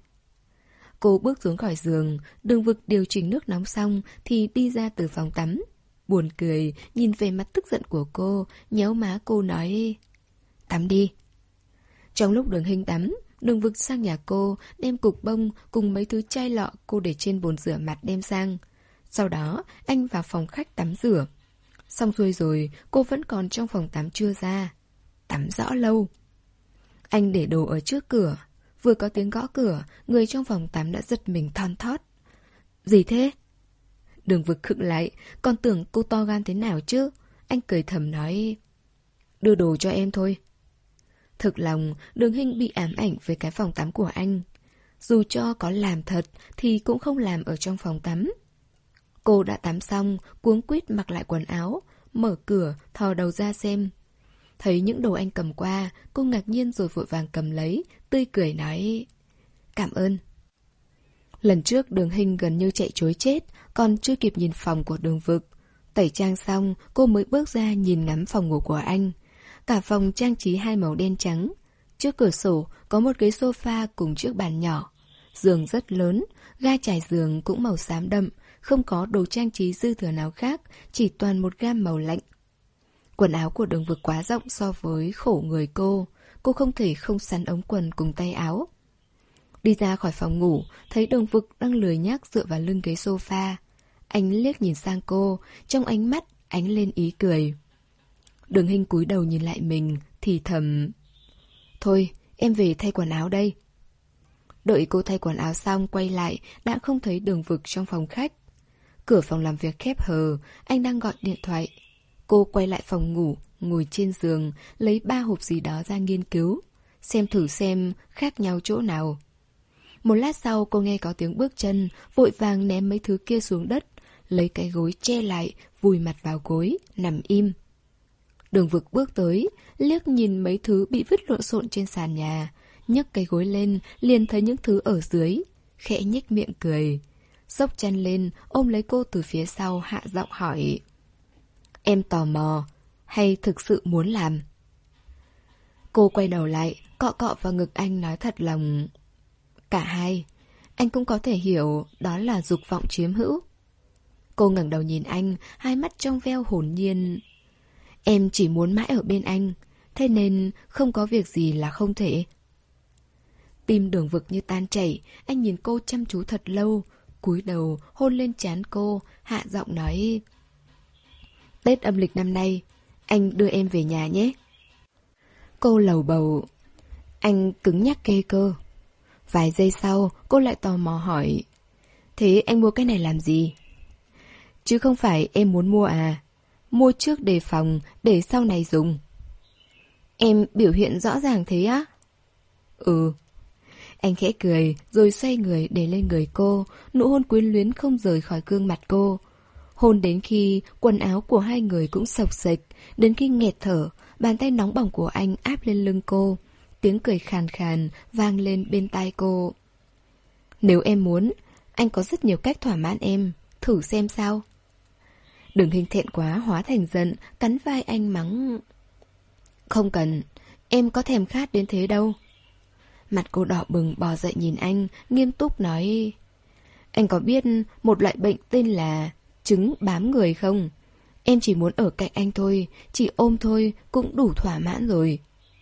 Cô bước xuống khỏi giường, Đường Vực điều chỉnh nước nóng xong thì đi ra từ phòng tắm. Buồn cười, nhìn về mặt tức giận của cô, nhéo má cô nói: "Tắm đi." Trong lúc Đường Hinh tắm, Đường Vực sang nhà cô, đem cục bông cùng mấy thứ chai lọ cô để trên bồn rửa mặt đem sang. Sau đó, anh vào phòng khách tắm rửa. Xong xuôi rồi, cô vẫn còn trong phòng tắm chưa ra. Tắm rõ lâu. Anh để đồ ở trước cửa. Vừa có tiếng gõ cửa, người trong phòng tắm đã giật mình thon thót. "Gì thế?" Đường Vực khựng lại, còn tưởng cô to gan thế nào chứ. Anh cười thầm nói: "Đưa đồ cho em thôi." Thực lòng, Đường Hinh bị ám ảnh với cái phòng tắm của anh. Dù cho có làm thật thì cũng không làm ở trong phòng tắm. Cô đã tắm xong, cuống quýt mặc lại quần áo, mở cửa, thò đầu ra xem. Thấy những đồ anh cầm qua, cô ngạc nhiên rồi vội vàng cầm lấy, tươi cười nói: "Cảm ơn." Lần trước Đường Hinh gần như chạy trối chết, còn chưa kịp nhìn phòng của Đường Vực. Tẩy trang xong, cô mới bước ra nhìn ngắm phòng ngủ của anh. Cả phòng trang trí hai màu đen trắng. Trước cửa sổ có một ghế sofa cùng chiếc bàn nhỏ. Giường rất lớn, ga trải giường cũng màu xám đậm, không có đồ trang trí dư thừa nào khác, chỉ toàn một gam màu lạnh. Quần áo của Đường Vực quá rộng so với khổ người cô. Cô không thể không sắn ống quần cùng tay áo. Đi ra khỏi phòng ngủ, thấy Đường Vực đang lười nhác dựa vào lưng ghế sofa. Anh liếc nhìn sang cô, trong ánh mắt ánh lên ý cười. Đường Hinh cúi đầu nhìn lại mình, thì thầm: "Thôi, em về thay quần áo đây." Đợi cô thay quần áo xong quay lại, đã không thấy Đường Vực trong phòng khách. Cửa phòng làm việc khép hờ, anh đang gọi điện thoại. Cô quay lại phòng ngủ, ngồi trên giường, lấy ba hộp gì đó ra nghiên cứu, xem thử xem khác nhau chỗ nào. Một lát sau cô nghe có tiếng bước chân, vội vàng ném mấy thứ kia xuống đất, lấy cái gối che lại, vùi mặt vào gối, nằm im. Đường Vực bước tới, liếc nhìn mấy thứ bị vứt lộn xộn trên sàn nhà, nhấc cái gối lên, liền thấy những thứ ở dưới, khẽ nhếch miệng cười. Xốc chân lên, ôm lấy cô từ phía sau, hạ giọng hỏi: Em tò mò, hay thực sự muốn làm? Cô quay đầu lại, cọ cọ vào ngực anh nói thật lòng: Cả hai. Anh cũng có thể hiểu đó là dục vọng chiếm hữu. Cô ngẩng đầu nhìn anh, hai mắt trong veo hồn nhiên. Em chỉ muốn mãi ở bên anh, thế nên không có việc gì là không thể. Tim Đường Vực như tan chảy, anh nhìn cô chăm chú thật lâu, cúi đầu hôn lên trán cô, hạ giọng nói: Tết âm lịch năm nay, anh đưa em về nhà nhé. Cô lầu bầu: Anh cứng nhắc ghê cơ. Vài giây sau, cô lại tò mò hỏi: Thế anh mua cái này làm gì? Chứ không phải em muốn mua à? Mua trước đề phòng, để sau này dùng. Em biểu hiện rõ ràng thế á? Ừ. Anh khẽ cười, rồi xoay người để lên người cô, nụ hôn quyến luyến không rời khỏi gương mặt cô. Hôn đến khi quần áo của hai người cũng xộc xệch, đến khi nghẹt thở, bàn tay nóng bỏng của anh áp lên lưng cô. Tiếng cười khàn khàn vang lên bên tai cô. Nếu em muốn, anh có rất nhiều cách thỏa mãn em, thử xem sao. Đường Hình thẹn quá hóa thành giận, cắn vai anh mắng: Không cần, em có thèm khát đến thế đâu. Mặt cô đỏ bừng bò dậy nhìn anh, nghiêm túc nói: Anh có biết một loại bệnh tên là trứng bám người không? Em chỉ muốn ở cạnh anh thôi, chỉ ôm thôi cũng đủ thỏa mãn rồi.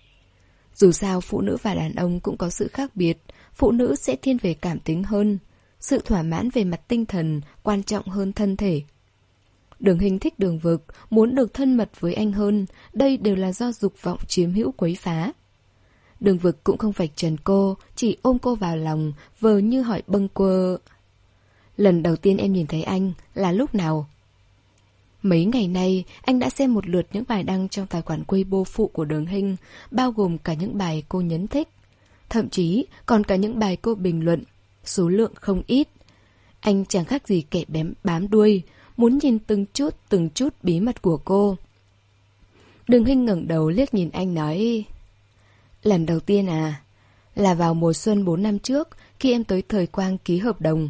Dù sao phụ nữ và đàn ông cũng có sự khác biệt, phụ nữ sẽ thiên về cảm tính hơn. Sự thỏa mãn về mặt tinh thần quan trọng hơn thân thể. Đường Hình thích Đường Vực, muốn được thân mật với anh hơn, đây đều là do dục vọng chiếm hữu quấy phá. Đường Vực cũng không vạch trần cô, chỉ ôm cô vào lòng, vờ như hỏi bâng quơ: Lần đầu tiên em nhìn thấy anh là lúc nào? Mấy ngày nay, anh đã xem một lượt những bài đăng trong tài khoản Weibo phụ của Đường Hình, bao gồm cả những bài cô nhấn thích. Thậm chí còn cả những bài cô bình luận, số lượng không ít. Anh chẳng khác gì kẻ bém bám đuôi, muốn nhìn từng chút từng chút bí mật của cô. Đường Hình ngẩng đầu liếc nhìn anh nói: Lần đầu tiên à? Là vào mùa xuân bốn năm trước, khi em tới Thời Quang ký hợp đồng.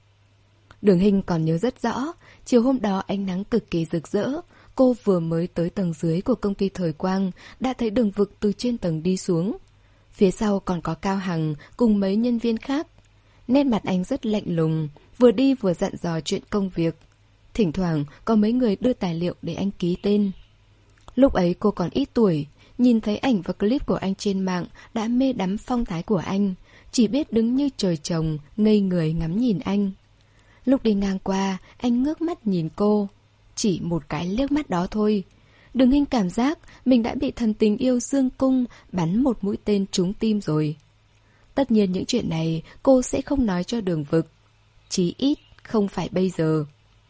Đường Hình còn nhớ rất rõ, chiều hôm đó ánh nắng cực kỳ rực rỡ. Cô vừa mới tới tầng dưới của công ty Thời Quang, đã thấy Đường Vực từ trên tầng đi xuống. Phía sau còn có Cao Hằng cùng mấy nhân viên khác. Nét mặt anh rất lạnh lùng, vừa đi vừa dặn dò chuyện công việc. Thỉnh thoảng có mấy người đưa tài liệu để anh ký tên. Lúc ấy cô còn ít tuổi, nhìn thấy ảnh và clip của anh trên mạng đã mê đắm phong thái của anh, chỉ biết đứng như trời trồng, ngây người ngắm nhìn anh. Lúc đi ngang qua, anh ngước mắt nhìn cô. Chỉ một cái liếc mắt đó thôi, Đường Hình cảm giác mình đã bị thần tình yêu dương cung bắn một mũi tên trúng tim rồi. Tất nhiên những chuyện này cô sẽ không nói cho Đường Vực, chí ít không phải bây giờ.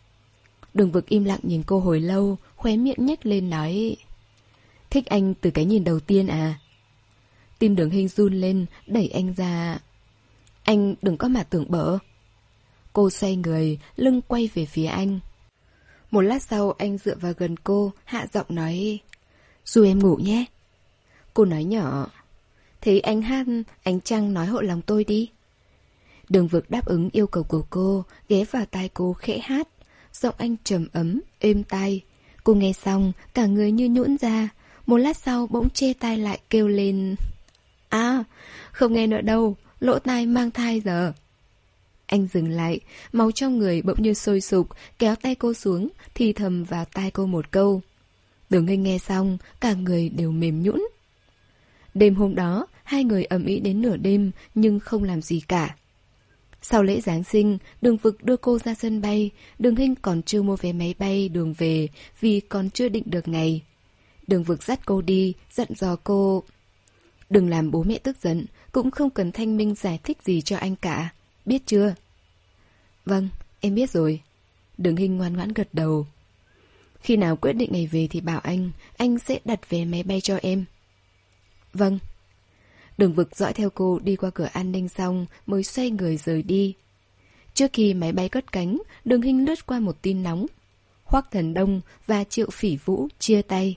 Đường Vực im lặng nhìn cô hồi lâu, khóe miệng nhếch lên nói: Thích anh từ cái nhìn đầu tiên à? Tim Đường Hình run lên, đẩy anh ra. Anh đừng có mà tưởng bở. Cô xoay người, lưng quay về phía anh. Một lát sau anh dựa vào gần cô, hạ giọng nói: Ru em ngủ nhé. Cô nói nhỏ: Thế anh hát Ánh Trăng nói hộ lòng tôi đi. Đường Vực đáp ứng yêu cầu của cô, ghé vào tai cô khẽ hát. Giọng anh trầm ấm, êm tai. Cô nghe xong, cả người như nhũn ra. Một lát sau bỗng che tai lại kêu lên: À, không nghe nữa đâu, lỗ tai mang thai giờ. Anh dừng lại, máu trong người bỗng như sôi sục, kéo tay cô xuống, thì thầm vào tai cô một câu. Đường Hình nghe xong, cả người đều mềm nhũn. Đêm hôm đó, hai người ầm ĩ đến nửa đêm, nhưng không làm gì cả. Sau lễ Giáng sinh, Đường Vực đưa cô ra sân bay. Đường Hình còn chưa mua vé máy bay đường về, vì còn chưa định được ngày. Đường Vực dắt cô đi, dặn dò cô: Đừng làm bố mẹ tức giận, cũng không cần Thanh Minh giải thích gì cho anh cả, biết chưa? Vâng, em biết rồi. Đường Hình ngoan ngoãn gật đầu. Khi nào quyết định ngày về thì bảo anh, anh sẽ đặt vé máy bay cho em. Vâng. Đường Vực dõi theo cô đi qua cửa an ninh xong mới xoay người rời đi. Trước khi máy bay cất cánh, Đường Hinh lướt qua một tin nóng. Hoắc Thần Đông và Triệu Phỉ Vũ chia tay.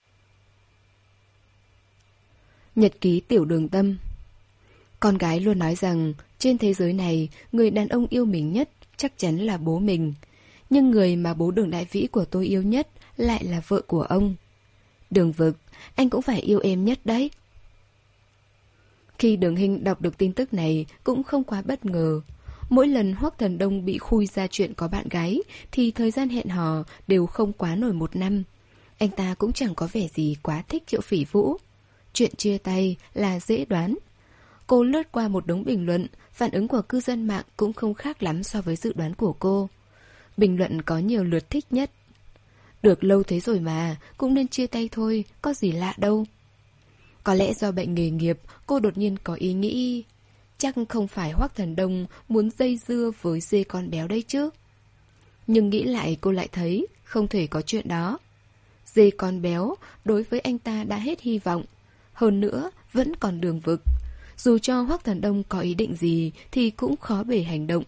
Nhật ký Tiểu Đường Tâm. Con gái luôn nói rằng trên thế giới này, người đàn ông yêu mình nhất chắc chắn là bố mình. Nhưng người mà bố Đường Đại Vĩ của tôi yêu nhất lại là vợ của ông. Đường Vực, anh cũng phải yêu em nhất đấy. Khi Đường Hinh đọc được tin tức này cũng không quá bất ngờ. Mỗi lần Hoắc Thần Đông bị khui ra chuyện có bạn gái thì thời gian hẹn hò đều không quá nổi một năm. Anh ta cũng chẳng có vẻ gì quá thích Triệu Phỉ Vũ. Chuyện chia tay là dễ đoán. Cô lướt qua một đống bình luận, phản ứng của cư dân mạng cũng không khác lắm so với dự đoán của cô. Bình luận có nhiều lượt thích nhất. Được lâu thế rồi mà, cũng nên chia tay thôi, có gì lạ đâu. Có lẽ do bệnh nghề nghiệp, cô đột nhiên có ý nghĩ chắc không phải Hoắc Thần Đông muốn dây dưa với dê con béo đây chứ. Nhưng nghĩ lại cô lại thấy không thể có chuyện đó. Dê con béo đối với anh ta đã hết hy vọng. Hơn nữa vẫn còn Đường Vực. Dù cho Hoắc Thần Đông có ý định gì thì cũng khó bề hành động.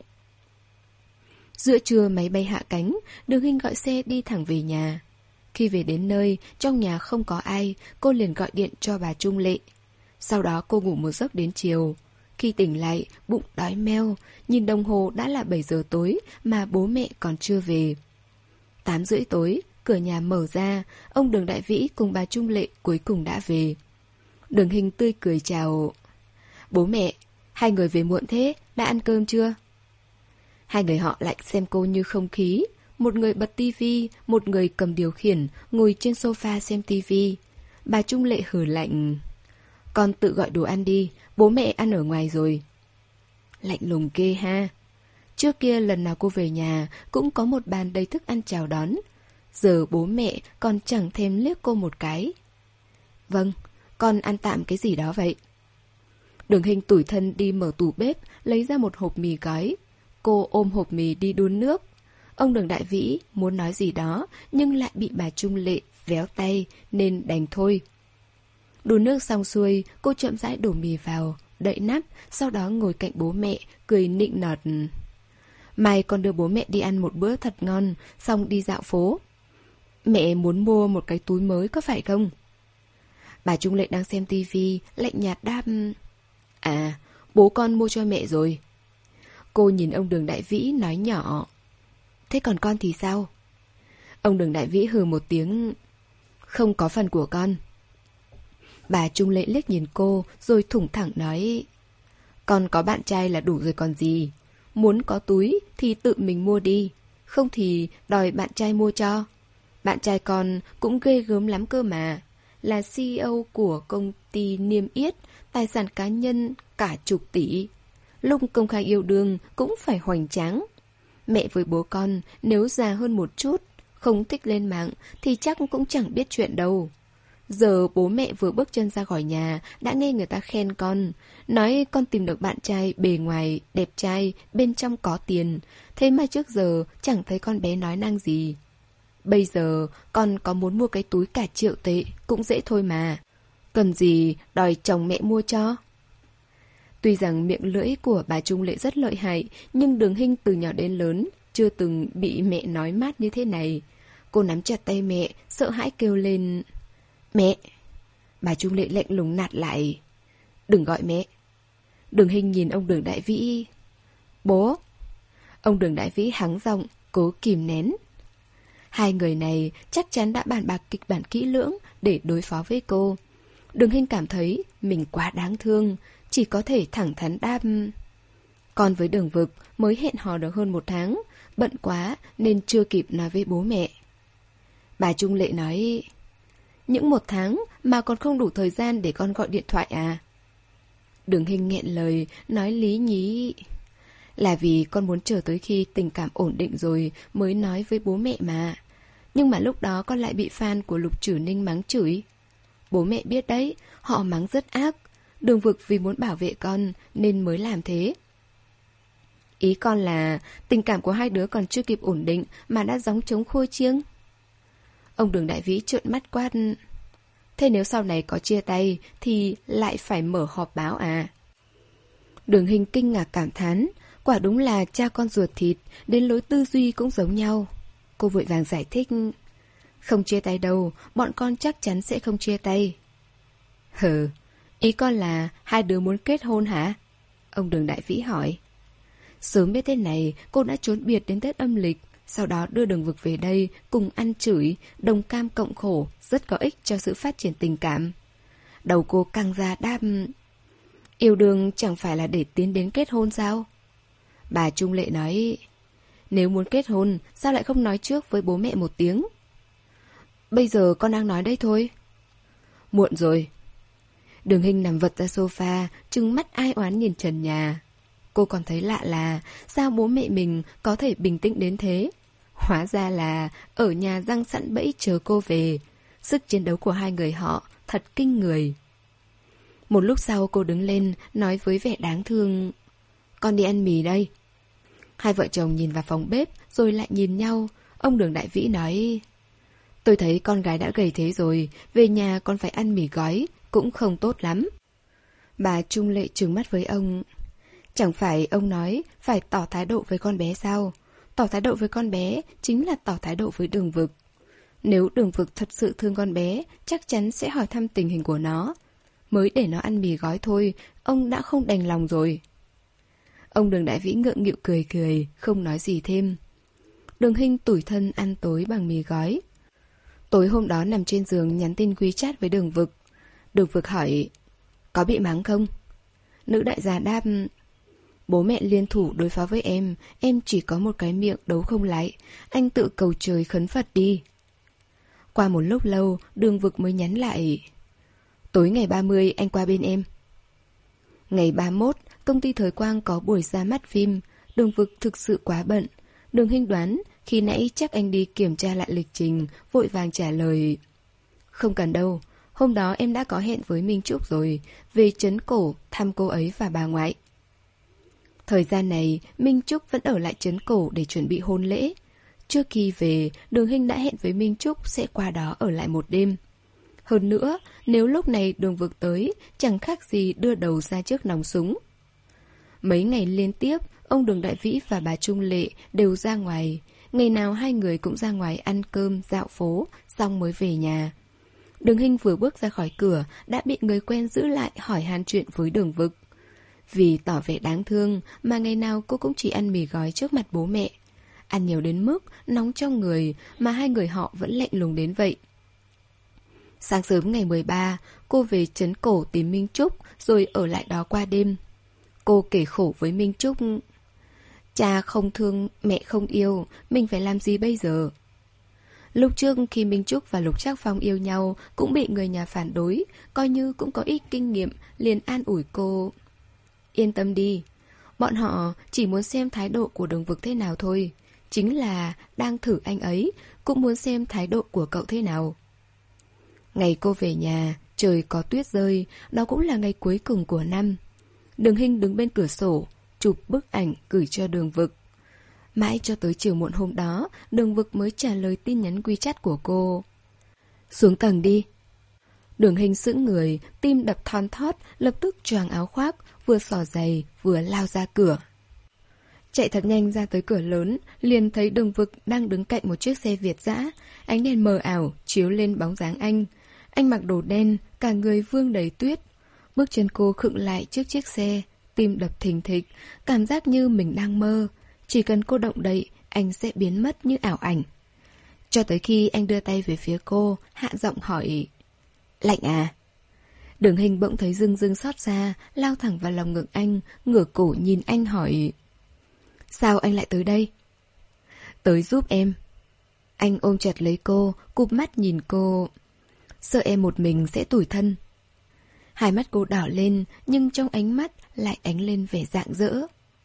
Giữa trưa máy bay hạ cánh, Đường Hinh gọi xe đi thẳng về nhà. Khi về đến nơi, trong nhà không có ai, cô liền gọi điện cho bà Trung Lệ. Sau đó cô ngủ một giấc đến chiều. Khi tỉnh lại, bụng đói meo, nhìn đồng hồ đã là bảy giờ tối mà bố mẹ còn chưa về. Tám rưỡi tối, cửa nhà mở ra, ông Đường Đại Vĩ cùng bà Trung Lệ cuối cùng đã về. Đường Hinh tươi cười chào. Bố mẹ, hai người về muộn thế, đã ăn cơm chưa? Hai người họ lại xem cô như không khí. Một người bật tivi, một người cầm điều khiển, ngồi trên sofa xem tivi. Bà Trung Lệ hừ lạnh. Con tự gọi đồ ăn đi, bố mẹ ăn ở ngoài rồi. Lạnh lùng ghê ha. Trước kia lần nào cô về nhà cũng có một bàn đầy thức ăn chào đón. Giờ bố mẹ còn chẳng thèm liếc cô một cái. Vâng, con ăn tạm cái gì đó vậy. Đường Hinh tủi thân đi mở tủ bếp, lấy ra một hộp mì gói. Cô ôm hộp mì đi đun nước. Ông Đường Đại Vĩ muốn nói gì đó nhưng lại bị bà Trung Lệ véo tay nên đành thôi. Đun nước xong xuôi, cô chậm rãi đổ mì vào, đậy nắp, sau đó ngồi cạnh bố mẹ, cười nịnh nọt. Mai con đưa bố mẹ đi ăn một bữa thật ngon, xong đi dạo phố. Mẹ muốn mua một cái túi mới có phải không? Bà Trung Lệ đang xem tivi, lạnh nhạt đáp. À, bố con mua cho mẹ rồi. Cô nhìn ông Đường Đại Vĩ nói nhỏ. Thế còn con thì sao? Ông Đường Đại Vĩ hừ một tiếng. Không có phần của con. Bà Trung Lệ liếc nhìn cô rồi thủng thẳng nói. Con có bạn trai là đủ rồi còn gì. Muốn có túi thì tự mình mua đi. Không thì đòi bạn trai mua cho. Bạn trai con cũng ghê gớm lắm cơ mà. Là xê e ô của công ty niêm yết, tài sản cá nhân cả chục tỷ. Lúc công khai yêu đương cũng phải hoành tráng. Mẹ với bố con nếu già hơn một chút, không thích lên mạng thì chắc cũng chẳng biết chuyện đâu. Giờ bố mẹ vừa bước chân ra khỏi nhà đã nghe người ta khen con, nói con tìm được bạn trai bề ngoài đẹp trai, bên trong có tiền. Thế mà trước giờ chẳng thấy con bé nói năng gì. Bây giờ con có muốn mua cái túi cả triệu tệ cũng dễ thôi mà. Cần gì đòi chồng mẹ mua cho. Tuy rằng miệng lưỡi của bà Trung Lệ rất lợi hại, nhưng Đường Hinh từ nhỏ đến lớn chưa từng bị mẹ nói mát như thế này. Cô nắm chặt tay mẹ, sợ hãi kêu lên. Mẹ! Bà Trung Lệ lạnh lùng nạt lại. Đừng gọi mẹ. Đường Hinh nhìn ông Đường Đại Vĩ. Bố! Ông Đường Đại Vĩ hắng giọng, cố kìm nén. Hai người này chắc chắn đã bàn bạc kịch bản kỹ lưỡng để đối phó với cô. Đường Hinh cảm thấy mình quá đáng thương, chỉ có thể thẳng thắn đáp. Con với Đường Vực mới hẹn hò được hơn một tháng, bận quá nên chưa kịp nói với bố mẹ. Bà Trung Lệ nói. Những một tháng mà còn không đủ thời gian để con gọi điện thoại à? Đường Hinh nghẹn lời, nói lý nhí. Là vì con muốn chờ tới khi tình cảm ổn định rồi mới nói với bố mẹ mà. Nhưng mà lúc đó con lại bị fan của Lục Trử Ninh mắng chửi. Bố mẹ biết đấy, họ mắng rất ác. Đường Vực vì muốn bảo vệ con nên mới làm thế. Ý con là tình cảm của hai đứa còn chưa kịp ổn định mà đã gióng trống khua chiêng. Ông Đường Đại Vĩ trợn mắt quát. Thế nếu sau này có chia tay thì lại phải mở họp báo à? Đường Hình kinh ngạc cảm thán, quả đúng là cha con ruột thịt, đến lối tư duy cũng giống nhau. Cô vội vàng giải thích, không chia tay đâu, bọn con chắc chắn sẽ không chia tay. Hừ, ý con là hai đứa muốn kết hôn hả? Ông Đường Đại Vĩ hỏi. Sớm biết thế này, cô đã trốn biệt đến Tết âm lịch, sau đó đưa Đường Vực về đây cùng ăn chửi, đồng cam cộng khổ, rất có ích cho sự phát triển tình cảm. Đầu cô căng ra đáp, yêu đương chẳng phải là để tiến đến kết hôn sao? Bà Trung Lệ nói, nếu muốn kết hôn, sao lại không nói trước với bố mẹ một tiếng? Bây giờ con đang nói đây thôi. Muộn rồi. Đường Hình nằm vật ra sofa, trừng mắt ai oán nhìn trần nhà. Cô còn thấy lạ là sao bố mẹ mình có thể bình tĩnh đến thế. Hóa ra là ở nhà răng sẵn bẫy chờ cô về. Sức chiến đấu của hai người họ thật kinh người. Một lúc sau cô đứng lên, nói với vẻ đáng thương, con đi ăn mì đây. Hai vợ chồng nhìn vào phòng bếp rồi lại nhìn nhau. Ông Đường Đại Vĩ nói, tôi thấy con gái đã gầy thế rồi, về nhà con phải ăn mì gói, cũng không tốt lắm. Bà Trung Lệ trừng mắt với ông, chẳng phải ông nói phải tỏ thái độ với con bé sao? Tỏ thái độ với con bé chính là tỏ thái độ với Đường Vực. Nếu Đường Vực thật sự thương con bé, chắc chắn sẽ hỏi thăm tình hình của nó. Mới để nó ăn mì gói thôi, ông đã không đành lòng rồi. Ông Đường Đại Vĩ ngượng nghịu cười cười, không nói gì thêm. Đường Hình tủi thân ăn tối bằng mì gói. Tối hôm đó nằm trên giường nhắn tin WeChat với Đường Vực. Đường Vực hỏi, có bị mắng không? Nữ đại gia đáp, bố mẹ liên thủ đối phó với em, em chỉ có một cái miệng đấu không lại, anh tự cầu trời khấn Phật đi. Qua một lúc lâu, Đường Vực mới nhắn lại, tối ngày ba mươi anh qua bên em. Ngày ba mươi mốt, công ty Thời Quang có buổi ra mắt phim. Đường Vực thực sự quá bận. Đường Hình đoán khi nãy chắc anh đi kiểm tra lại lịch trình, vội vàng trả lời, không cần đâu, hôm đó em đã có hẹn với Minh Trúc rồi, về trấn Cổ thăm cô ấy và bà ngoại. Thời gian này, Minh Trúc vẫn ở lại trấn Cổ để chuẩn bị hôn lễ. Trước khi về, Đường Hình đã hẹn với Minh Trúc sẽ qua đó ở lại một đêm. Hơn nữa, nếu lúc này Đường Vực tới, chẳng khác gì đưa đầu ra trước nòng súng. Mấy ngày liên tiếp, ông Đường Đại Vĩ và bà Trung Lệ đều ra ngoài. Ngày nào hai người cũng ra ngoài ăn cơm, dạo phố, xong mới về nhà. Đường Hình vừa bước ra khỏi cửa, đã bị người quen giữ lại hỏi han chuyện với Đường Vực. Vì tỏ vẻ đáng thương mà ngày nào cô cũng chỉ ăn mì gói trước mặt bố mẹ. Ăn nhiều đến mức nóng trong người mà hai người họ vẫn lạnh lùng đến vậy. Sáng sớm ngày mười ba, cô về trấn Cổ tìm Minh Trúc rồi ở lại đó qua đêm. Cô kể khổ với Minh Trúc, cha không thương, mẹ không yêu, mình phải làm gì bây giờ? Lúc trước khi Minh Trúc và Lục Trác Phong yêu nhau cũng bị người nhà phản đối, coi như cũng có ít kinh nghiệm, liền an ủi cô. Yên tâm đi, bọn họ chỉ muốn xem thái độ của Đường Vực thế nào thôi. Chính là đang thử anh ấy, cũng muốn xem thái độ của cậu thế nào. Ngày cô về nhà, trời có tuyết rơi, đó cũng là ngày cuối cùng của năm. Đường Hình đứng bên cửa sổ, chụp bức ảnh gửi cho Đường Vực. Mãi cho tới chiều muộn hôm đó, Đường Vực mới trả lời tin nhắn WeChat của cô. Xuống tầng đi. Đường Hình sững người, tim đập thon thót, lập tức choàng áo khoác, vừa xỏ giày, vừa lao ra cửa. Chạy thật nhanh ra tới cửa lớn, liền thấy Đường Vực đang đứng cạnh một chiếc xe Việt dã, ánh đèn mờ ảo chiếu lên bóng dáng anh. Anh mặc đồ đen, cả người vương đầy tuyết. Bước chân cô khựng lại trước chiếc xe, tim đập thình thịch, cảm giác như mình đang mơ. Chỉ cần cô động đậy, anh sẽ biến mất như ảo ảnh. Cho tới khi anh đưa tay về phía cô, hạ giọng hỏi, lạnh à? Đường Hình bỗng thấy rưng rưng xót xa, lao thẳng vào lòng ngực anh, ngửa cổ nhìn anh hỏi, sao anh lại tới đây? Tới giúp em. Anh ôm chặt lấy cô, cụp mắt nhìn cô, sợ em một mình sẽ tủi thân. Hai mắt cô đỏ lên, nhưng trong ánh mắt lại ánh lên vẻ rạng rỡ.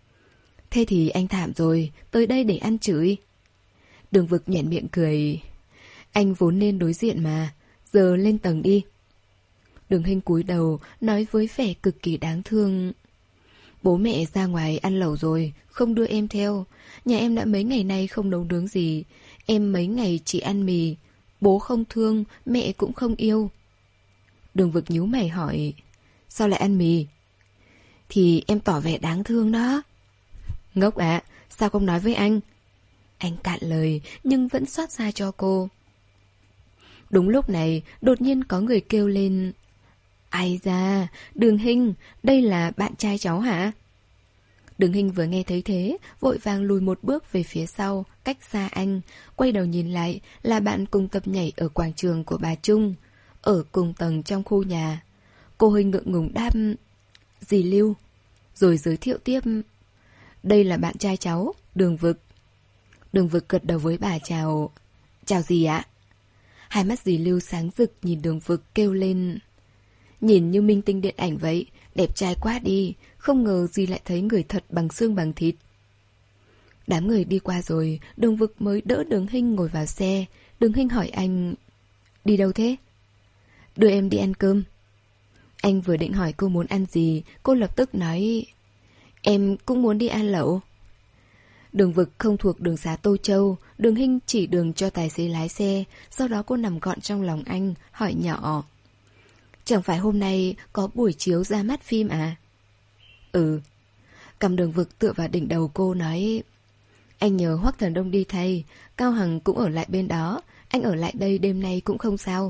Thế thì anh thảm rồi, tới đây để ăn chửi. Đường Vực nhoẻn miệng cười, anh vốn nên đối diện mà, giờ lên tầng đi. Đường Hình cúi đầu, nói với vẻ cực kỳ đáng thương, bố mẹ ra ngoài ăn lẩu rồi, không đưa em theo. Nhà em đã mấy ngày nay không nấu nướng gì, em mấy ngày chỉ ăn mì. Bố không thương, mẹ cũng không yêu. Đường Vực nhíu mày hỏi, sao lại ăn mì? Thì em tỏ vẻ đáng thương đó. Ngốc ạ, à, sao không nói với anh? Anh cạn lời nhưng vẫn xót xa cho cô. Đúng lúc này, đột nhiên có người kêu lên, ai da, Đường Hinh, đây là bạn trai cháu hả? Đường Hinh vừa nghe thấy thế, vội vàng lùi một bước về phía sau, cách xa anh, quay đầu nhìn lại là bạn cùng tập nhảy ở quảng trường của bà Trung, ở cùng tầng trong khu nhà. Cô hơi ngượng ngùng đáp, dì Lưu, rồi giới thiệu tiếp, đây là bạn trai cháu, Đường Vực. Đường Vực gật đầu với bà chào, chào dì ạ. Hai mắt dì Lưu sáng rực nhìn Đường Vực kêu lên, nhìn như minh tinh điện ảnh vậy, đẹp trai quá đi, không ngờ dì lại thấy người thật bằng xương bằng thịt. Đám người đi qua rồi, Đường Vực mới đỡ Đường Hinh ngồi vào xe. Đường Hinh hỏi anh, đi đâu thế? Đưa em đi ăn cơm. Anh vừa định hỏi cô muốn ăn gì, cô lập tức nói, em cũng muốn đi ăn lẩu. Đường Vực không thuộc đường xá Tô Châu, Đường Hinh chỉ đường cho tài xế lái xe, sau đó cô nằm gọn trong lòng anh, hỏi nhỏ, chẳng phải hôm nay có buổi chiếu ra mắt phim à? Ừ. Cầm Đường Vực tựa vào đỉnh đầu cô nói, anh nhờ Hoắc Thần Đông đi thay, Cao Hằng cũng ở lại bên đó, anh ở lại đây đêm nay cũng không sao.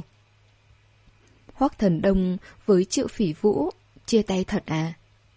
Hoắc Thần Đông với Triệu Phỉ Vũ chia tay thật à?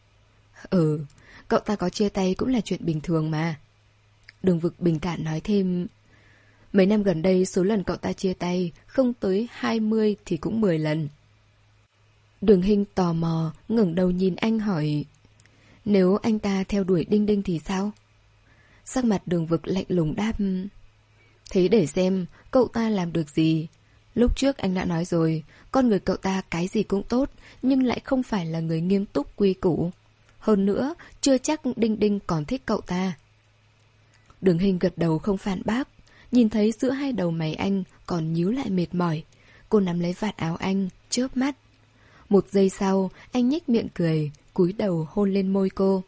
Ừ, cậu ta có chia tay cũng là chuyện bình thường mà. Đường Vực bình thản nói thêm, mấy năm gần đây số lần cậu ta chia tay không tới hai mươi thì cũng mười lần. Đường Hinh tò mò ngẩng đầu nhìn anh hỏi, nếu anh ta theo đuổi Đinh Đinh thì sao? Sắc mặt Đường Vực lạnh lùng đáp, thế để xem cậu ta làm được gì. Lúc trước anh đã nói rồi, con người cậu ta cái gì cũng tốt, nhưng lại không phải là người nghiêm túc quy củ. Hơn nữa, chưa chắc Đinh Đinh còn thích cậu ta. Đường Hinh gật đầu không phản bác, nhìn thấy giữa hai đầu mày anh còn nhíu lại mệt mỏi. Cô nắm lấy vạt áo anh, chớp mắt. Một giây sau, anh nhếch miệng cười, cúi đầu hôn lên môi cô.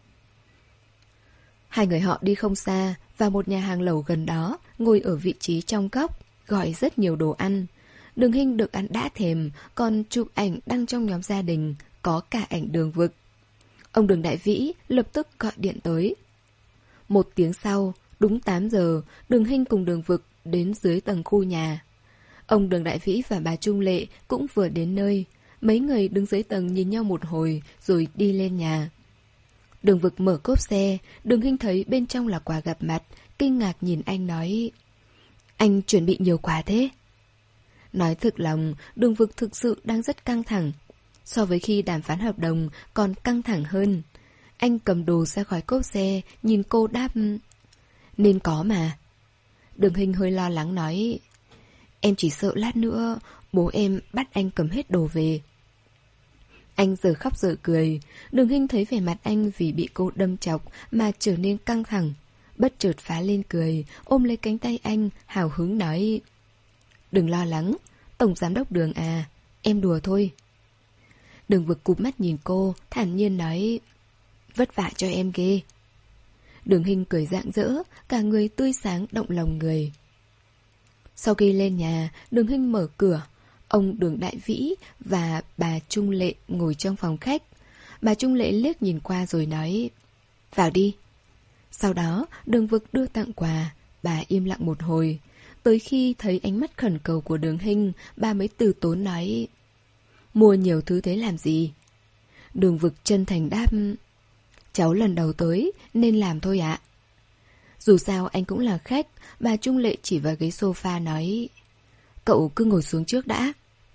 Hai người họ đi không xa, vào một nhà hàng lẩu gần đó, ngồi ở vị trí trong góc, gọi rất nhiều đồ ăn. Đường Hinh được ăn đã thèm, còn chụp ảnh đăng trong nhóm gia đình, có cả ảnh Đường Vực. Ông Đường Đại Vĩ lập tức gọi điện tới. Một tiếng sau, đúng tám giờ, Đường Hinh cùng Đường Vực đến dưới tầng khu nhà. Ông Đường Đại Vĩ và bà Trung Lệ cũng vừa đến nơi. Mấy người đứng dưới tầng nhìn nhau một hồi rồi đi lên nhà. Đường Vực mở cốp xe, Đường Hinh thấy bên trong là quà gặp mặt, kinh ngạc nhìn anh nói, anh chuẩn bị nhiều quà thế? Nói thực lòng, Đường Vực thực sự đang rất căng thẳng. So với khi đàm phán hợp đồng còn căng thẳng hơn. Anh cầm đồ ra khỏi cốp xe, nhìn cô đáp, nên có mà. Đường Hinh hơi lo lắng nói, em chỉ sợ lát nữa bố em bắt anh cầm hết đồ về. Anh giờ khóc giờ cười. Đường Hinh thấy vẻ mặt anh vì bị cô đâm chọc mà trở nên căng thẳng, bất chợt phá lên cười, ôm lấy cánh tay anh, hào hứng nói, đừng lo lắng, Tổng Giám đốc Đường à, em đùa thôi. Đường Vực cụp mắt nhìn cô, thản nhiên nói, vất vả cho em ghê. Đường Hinh cười rạng rỡ, cả người tươi sáng động lòng người. Sau khi lên nhà, Đường Hinh mở cửa. Ông Đường Đại Vĩ và bà Trung Lệ ngồi trong phòng khách. Bà Trung Lệ liếc nhìn qua rồi nói, vào đi. Sau đó, Đường Vực đưa tặng quà. Bà im lặng một hồi. Tới khi thấy ánh mắt khẩn cầu của Đường Hinh, bà mới từ tốn nói, mua nhiều thứ thế làm gì? Đường Vực chân thành đáp, cháu lần đầu tới nên làm thôi ạ. Dù sao anh cũng là khách. Bà Trung Lệ chỉ vào ghế sofa nói, cậu cứ ngồi xuống trước đã.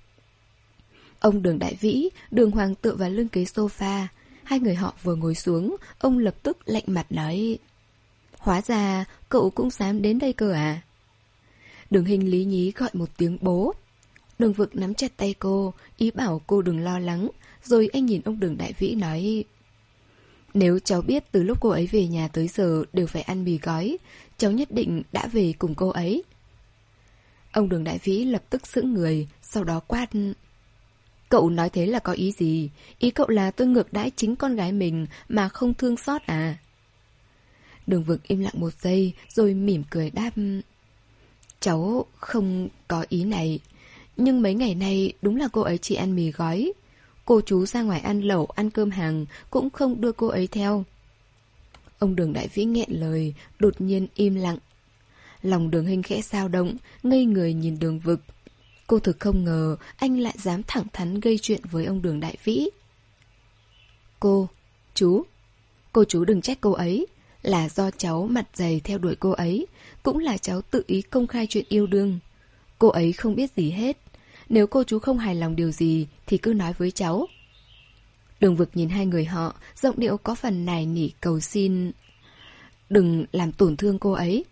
Ông Đường Đại Vĩ, Đường Hoàng tựa vào lưng ghế sofa. Hai người họ vừa ngồi xuống, ông lập tức lạnh mặt nói, hóa ra cậu cũng dám đến đây cơ à? Đường Hinh lý nhí gọi một tiếng bố. Đường Vực nắm chặt tay cô, ý bảo cô đừng lo lắng. Rồi anh nhìn ông Đường Đại Vĩ nói, nếu cháu biết từ lúc cô ấy về nhà tới giờ đều phải ăn mì gói, cháu nhất định đã về cùng cô ấy. Ông Đường Đại Vĩ lập tức sững người, sau đó quát, cậu nói thế là có ý gì? Ý cậu là tôi ngược đãi chính con gái mình mà không thương xót à? Đường Vực im lặng một giây rồi mỉm cười đáp, cháu không có ý này. Nhưng mấy ngày nay đúng là cô ấy chỉ ăn mì gói. Cô chú ra ngoài ăn lẩu, ăn cơm hàng cũng không đưa cô ấy theo. Ông Đường Đại Vĩ nghẹn lời, đột nhiên im lặng. Lòng Đường Hinh khẽ xao động, ngây người nhìn Đường Vực. Cô thực không ngờ anh lại dám thẳng thắn gây chuyện với ông Đường Đại Vĩ. Cô, chú, cô chú đừng trách cô ấy. Là do cháu mặt dày theo đuổi cô ấy, cũng là cháu tự ý công khai chuyện yêu đương. Cô ấy không biết gì hết. Nếu cô chú không hài lòng điều gì thì cứ nói với cháu. Đường Vực nhìn hai người họ, giọng điệu có phần nài nỉ cầu xin. Đừng làm tổn thương cô ấy.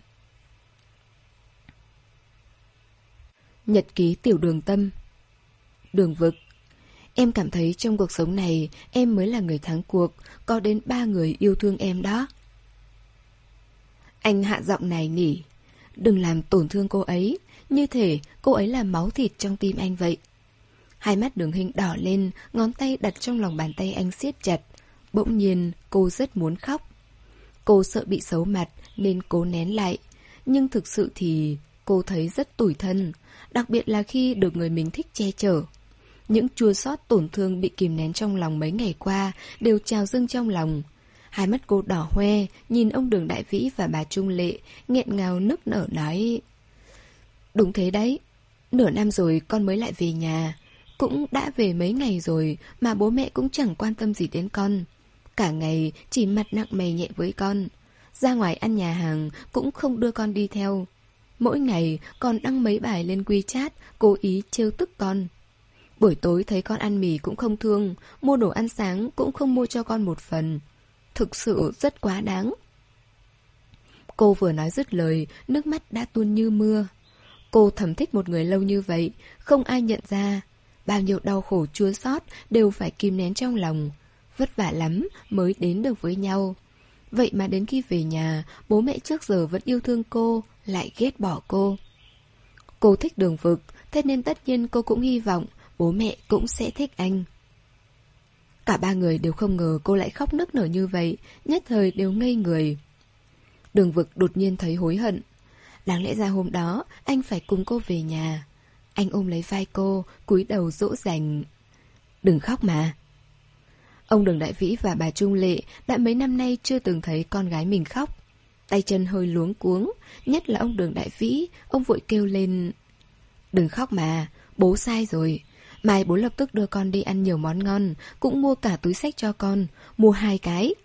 Nhật ký Tiểu Đường Tâm. Đường Vực, em cảm thấy trong cuộc sống này em mới là người thắng cuộc, có đến ba người yêu thương em đó. Anh hạ giọng nài nỉ. Đừng làm tổn thương cô ấy, như thể cô ấy là máu thịt trong tim anh vậy. Hai mắt Đường Hinh đỏ lên, ngón tay đặt trong lòng bàn tay anh siết chặt. Bỗng nhiên cô rất muốn khóc. Cô sợ bị xấu mặt nên cố nén lại. Nhưng thực sự thì cô thấy rất tủi thân, đặc biệt là khi được người mình thích che chở. Những chua xót tổn thương bị kìm nén trong lòng mấy ngày qua đều trào dâng trong lòng. Hai mắt cô đỏ hoe, nhìn ông Đường Đại Vĩ và bà Trung Lệ, nghẹn ngào nức nở nói. Đúng thế đấy, nửa năm rồi con mới lại về nhà. Cũng đã về mấy ngày rồi mà bố mẹ cũng chẳng quan tâm gì đến con. Cả ngày chỉ mặt nặng mày nhẹ với con. Ra ngoài ăn nhà hàng cũng không đưa con đi theo. Mỗi ngày con đăng mấy bài lên WeChat, cố ý trêu tức con. Buổi tối thấy con ăn mì cũng không thương, mua đồ ăn sáng cũng không mua cho con một phần. Thực sự rất quá đáng. Cô vừa nói dứt lời, nước mắt đã tuôn như mưa. Cô thầm thích một người lâu như vậy, không ai nhận ra. Bao nhiêu đau khổ chua xót đều phải kìm nén trong lòng. Vất vả lắm mới đến được với nhau. Vậy mà đến khi về nhà, bố mẹ trước giờ vẫn yêu thương cô, lại ghét bỏ cô. Cô thích Đường Vực, thế nên tất nhiên cô cũng hy vọng bố mẹ cũng sẽ thích anh. Cả ba người đều không ngờ cô lại khóc nức nở như vậy, nhất thời đều ngây người. Đường Vực đột nhiên thấy hối hận. Đáng lẽ ra hôm đó anh phải cùng cô về nhà. Anh ôm lấy vai cô, cúi đầu dỗ dành. Đừng khóc mà. Ông Đường Đại Vĩ và bà Trung Lệ đã mấy năm nay chưa từng thấy con gái mình khóc. Tay chân hơi luống cuống, nhất là ông Đường Đại Vĩ, ông vội kêu lên. Đừng khóc mà, bố sai rồi. Mai bố lập tức đưa con đi ăn nhiều món ngon, cũng mua cả túi xách cho con, mua hai cái.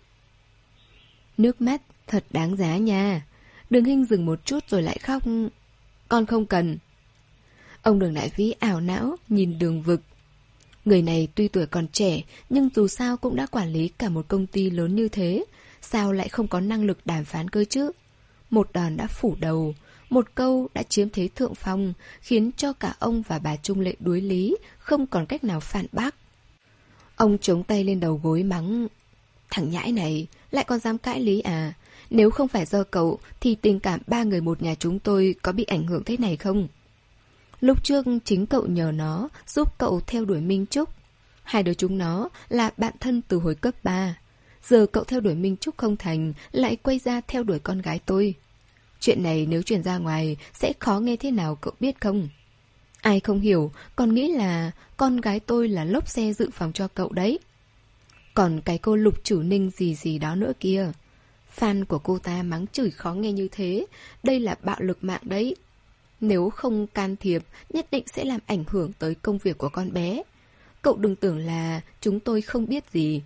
Nước mắt thật đáng giá nha. Đường Hinh dừng một chút rồi lại khóc. Con không cần. Ông Đường Đại Vĩ ảo não nhìn Đường Vực. Người này tuy tuổi còn trẻ, nhưng dù sao cũng đã quản lý cả một công ty lớn như thế. Sao lại không có năng lực đàm phán cơ chứ? Một đòn đã phủ đầu, một câu đã chiếm thế thượng phong, khiến cho cả ông và bà Trung Lệ đuối lý, không còn cách nào phản bác. Ông chống tay lên đầu gối mắng. Thằng nhãi này lại còn dám cãi lý à? Nếu không phải do cậu thì tình cảm ba người một nhà chúng tôi có bị ảnh hưởng thế này không? Lúc trước chính cậu nhờ nó giúp cậu theo đuổi Minh Trúc. Hai đứa chúng nó là bạn thân từ hồi cấp ba. Giờ cậu theo đuổi Minh Trúc không thành, lại quay ra theo đuổi con gái tôi. Chuyện này nếu truyền ra ngoài sẽ khó nghe thế nào cậu biết không? Ai không hiểu còn nghĩ là con gái tôi là lốp xe dự phòng cho cậu đấy. Còn cái cô Lục Chủ Ninh gì gì đó nữa kia, fan của cô ta mắng chửi khó nghe như thế, đây là bạo lực mạng đấy. Nếu không can thiệp, nhất định sẽ làm ảnh hưởng tới công việc của con bé. Cậu đừng tưởng là chúng tôi không biết gì.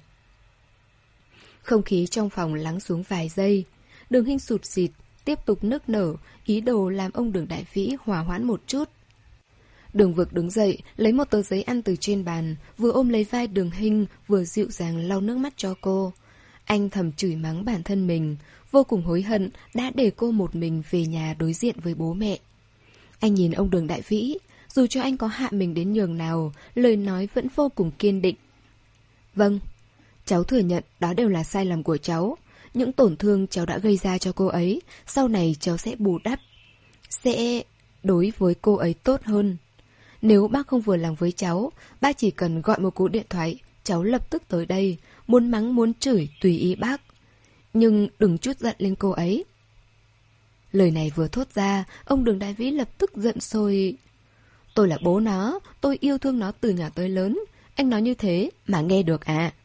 Không khí trong phòng lắng xuống vài giây. Đường Hinh sụt sịt, tiếp tục nức nở, ý đồ làm ông Đường Đại Vĩ hòa hoãn một chút. Đường Vực đứng dậy, lấy một tờ giấy ăn từ trên bàn, vừa ôm lấy vai Đường Hinh, vừa dịu dàng lau nước mắt cho cô. Anh thầm chửi mắng bản thân mình, vô cùng hối hận đã để cô một mình về nhà đối diện với bố mẹ. Anh nhìn ông Đường Đại Vĩ, dù cho anh có hạ mình đến nhường nào, lời nói vẫn vô cùng kiên định. Vâng, cháu thừa nhận đó đều là sai lầm của cháu. Những tổn thương cháu đã gây ra cho cô ấy, sau này cháu sẽ bù đắp, sẽ đối với cô ấy tốt hơn. Nếu bác không vừa lòng với cháu, bác chỉ cần gọi một cú điện thoại, cháu lập tức tới đây, muốn mắng muốn chửi tùy ý bác. Nhưng đừng chút giận lên cô ấy. Lời này vừa thốt ra, ông Đường Đại Vĩ lập tức giận sôi. Tôi là bố nó, tôi yêu thương nó từ nhỏ tới lớn. Anh nói như thế mà nghe được à?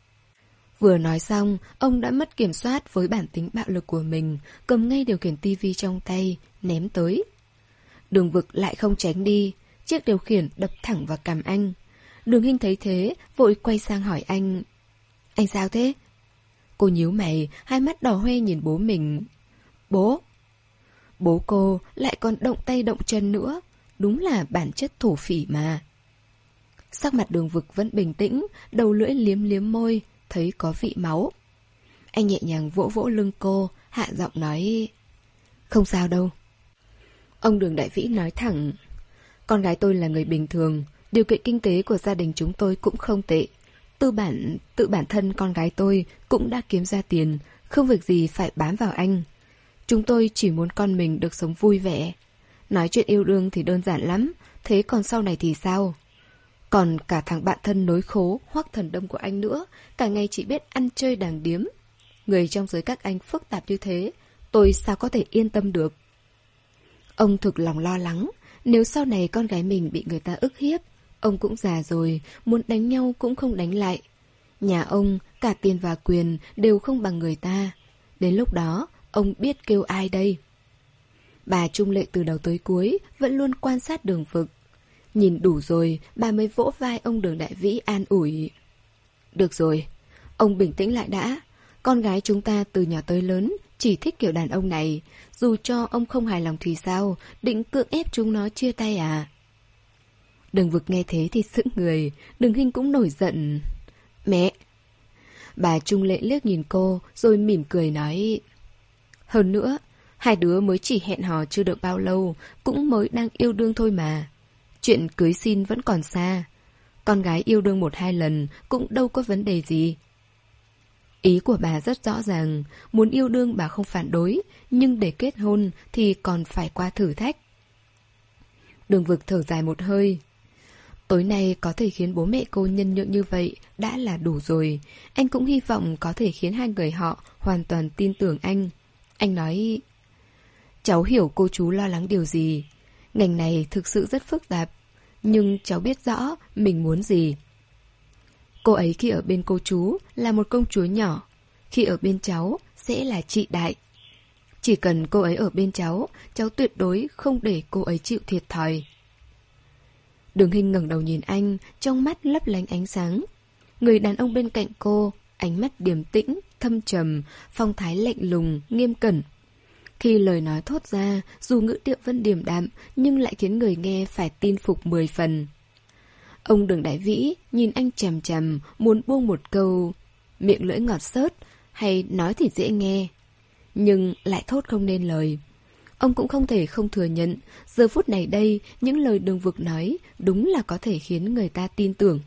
Vừa nói xong, ông đã mất kiểm soát với bản tính bạo lực của mình, cầm ngay điều khiển tivi trong tay, ném tới. Đường Vực lại không tránh đi, chiếc điều khiển đập thẳng vào cằm anh. Đường Hinh thấy thế, vội quay sang hỏi anh. Anh sao thế? Cô nhíu mày, hai mắt đỏ hoe nhìn bố mình. Bố! Bố cô lại còn động tay động chân nữa, đúng là bản chất thổ phỉ mà. Sắc mặt Đường Vực vẫn bình tĩnh, đầu lưỡi liếm liếm môi, thấy có vị máu. Anh nhẹ nhàng vỗ vỗ lưng cô, hạ giọng nói. Không sao đâu. Ông Đường Đại Vĩ nói thẳng. Con gái tôi là người bình thường, điều kiện kinh tế của gia đình chúng tôi cũng không tệ. Tự bản, tự bản thân con gái tôi cũng đã kiếm ra tiền, không việc gì phải bám vào anh. Chúng tôi chỉ muốn con mình được sống vui vẻ. Nói chuyện yêu đương thì đơn giản lắm, thế còn sau này thì sao? Còn cả thằng bạn thân nối khố Hoắc Thần Đông của anh nữa, cả ngày chỉ biết ăn chơi đàng điếm. Người trong giới các anh phức tạp như thế, tôi sao có thể yên tâm được? Ông thực lòng lo lắng, nếu sau này con gái mình bị người ta ức hiếp, ông cũng già rồi, muốn đánh nhau cũng không đánh lại. Nhà ông, cả tiền và quyền đều không bằng người ta. Đến lúc đó, ông biết kêu ai đây? Bà Trung Lệ từ đầu tới cuối vẫn luôn quan sát Đường Vực. Nhìn đủ rồi, bà mới vỗ vai ông Đường Đại Vĩ an ủi. Được rồi, ông bình tĩnh lại đã. Con gái chúng ta từ nhỏ tới lớn chỉ thích kiểu đàn ông này. Dù cho ông không hài lòng thì sao, định cưỡng ép chúng nó chia tay à? Đường Vực nghe thế thì sững người, Đường Hinh cũng nổi giận. Mẹ! Bà Trung Lệ liếc nhìn cô rồi mỉm cười nói. Hơn nữa, hai đứa mới chỉ hẹn hò chưa được bao lâu, cũng mới đang yêu đương thôi mà. Chuyện cưới xin vẫn còn xa. Con gái yêu đương một hai lần cũng đâu có vấn đề gì. Ý của bà rất rõ ràng, muốn yêu đương bà không phản đối, nhưng để kết hôn thì còn phải qua thử thách. Đường Vực thở dài một hơi. Tối nay có thể khiến bố mẹ cô nhân nhượng như vậy đã là đủ rồi. Anh cũng hy vọng có thể khiến hai người họ hoàn toàn tin tưởng anh. Anh nói, cháu hiểu cô chú lo lắng điều gì. Ngành này thực sự rất phức tạp, nhưng cháu biết rõ mình muốn gì. Cô ấy khi ở bên cô chú là một công chúa nhỏ, khi ở bên cháu sẽ là chị đại. Chỉ cần cô ấy ở bên cháu, cháu tuyệt đối không để cô ấy chịu thiệt thòi. Đường Hinh ngẩng đầu nhìn anh, trong mắt lấp lánh ánh sáng. Người đàn ông bên cạnh cô, ánh mắt điềm tĩnh, thâm trầm, phong thái lạnh lùng, nghiêm cẩn. Khi lời nói thốt ra, dù ngữ điệu vẫn điềm đạm, nhưng lại khiến người nghe phải tin phục mười phần. Ông Đường Đại Vĩ nhìn anh chằm chằm, muốn buông một câu, miệng lưỡi ngọt xớt, hay nói thì dễ nghe, nhưng lại thốt không nên lời. Ông cũng không thể không thừa nhận, giờ phút này đây, những lời Đường Vực nói đúng là có thể khiến người ta tin tưởng.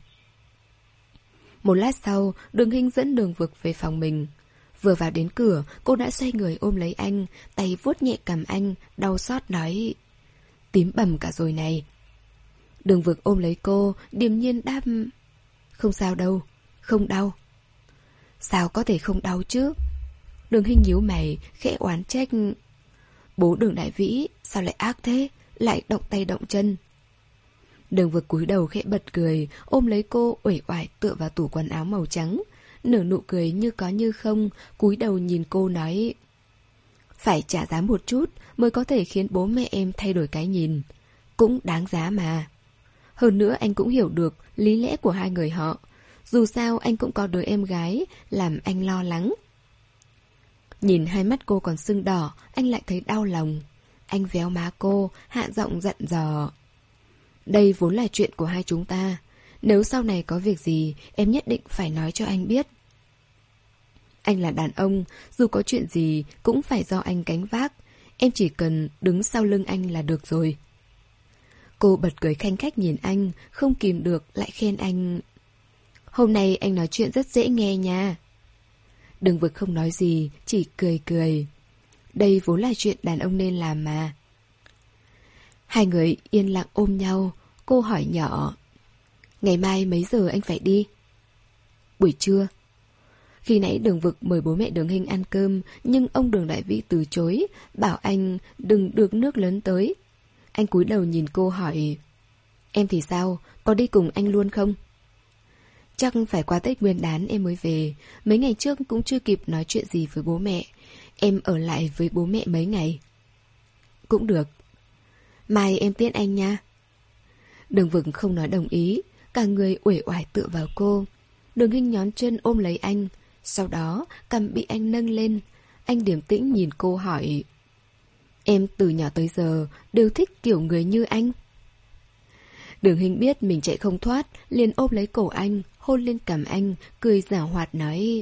Một lát sau, Đường Hinh dẫn Đường Vực về phòng mình. Vừa vào đến cửa, cô đã xoay người ôm lấy anh, tay vuốt nhẹ cằm anh, đau xót nói, tím bầm cả rồi này. Đường Vực ôm lấy cô, điềm nhiên đáp, không sao đâu, không đau. Sao có thể không đau chứ? Đường Hinh nhíu mày, khẽ oán trách. Bố Đường Đại Vĩ, sao lại ác thế, lại động tay động chân. Đường Vực cúi đầu khẽ bật cười, ôm lấy cô uể oải tựa vào tủ quần áo màu trắng, nở nụ cười như có như không, cúi đầu nhìn cô nói, phải trả giá một chút mới có thể khiến bố mẹ em thay đổi cái nhìn, cũng đáng giá mà. Hơn nữa anh cũng hiểu được lý lẽ của hai người họ, dù sao anh cũng có đứa em gái, làm anh lo lắng. Nhìn hai mắt cô còn sưng đỏ, anh lại thấy đau lòng. Anh véo má cô, hạ giọng dặn dò, đây vốn là chuyện của hai chúng ta, nếu sau này có việc gì, em nhất định phải nói cho anh biết. Anh là đàn ông, dù có chuyện gì cũng phải do anh gánh vác, em chỉ cần đứng sau lưng anh là được rồi. Cô bật cười khanh khách nhìn anh, không kìm được lại khen anh, hôm nay anh nói chuyện rất dễ nghe nha. Đường Vực không nói gì, chỉ cười cười. Đây vốn là chuyện đàn ông nên làm mà. Hai người yên lặng ôm nhau, cô hỏi nhỏ, ngày mai mấy giờ anh phải đi? Buổi trưa. Khi nãy Đường Vực mời bố mẹ Đường Hinh ăn cơm, nhưng ông Đường Đại Vĩ từ chối, bảo anh đừng được nước lớn tới. Anh cúi đầu nhìn cô hỏi, Em thì sao, có đi cùng anh luôn không? Chắc phải qua Tết Nguyên đán em mới về. Mấy ngày trước cũng chưa kịp nói chuyện gì với bố mẹ. Em ở lại với bố mẹ mấy ngày. Cũng được. Mai em tiễn anh nha. Đường Vực không nói đồng ý. Cả người uể oải tựa vào cô. Đường Hinh nhón chân ôm lấy anh. Sau đó cằm bị anh nâng lên. Anh điềm tĩnh nhìn cô hỏi: Em từ nhỏ tới giờ đều thích kiểu người như anh. Đường Hinh biết mình chạy không thoát, liền ôm lấy cổ anh, hôn lên cằm anh, cười giảo hoạt nói: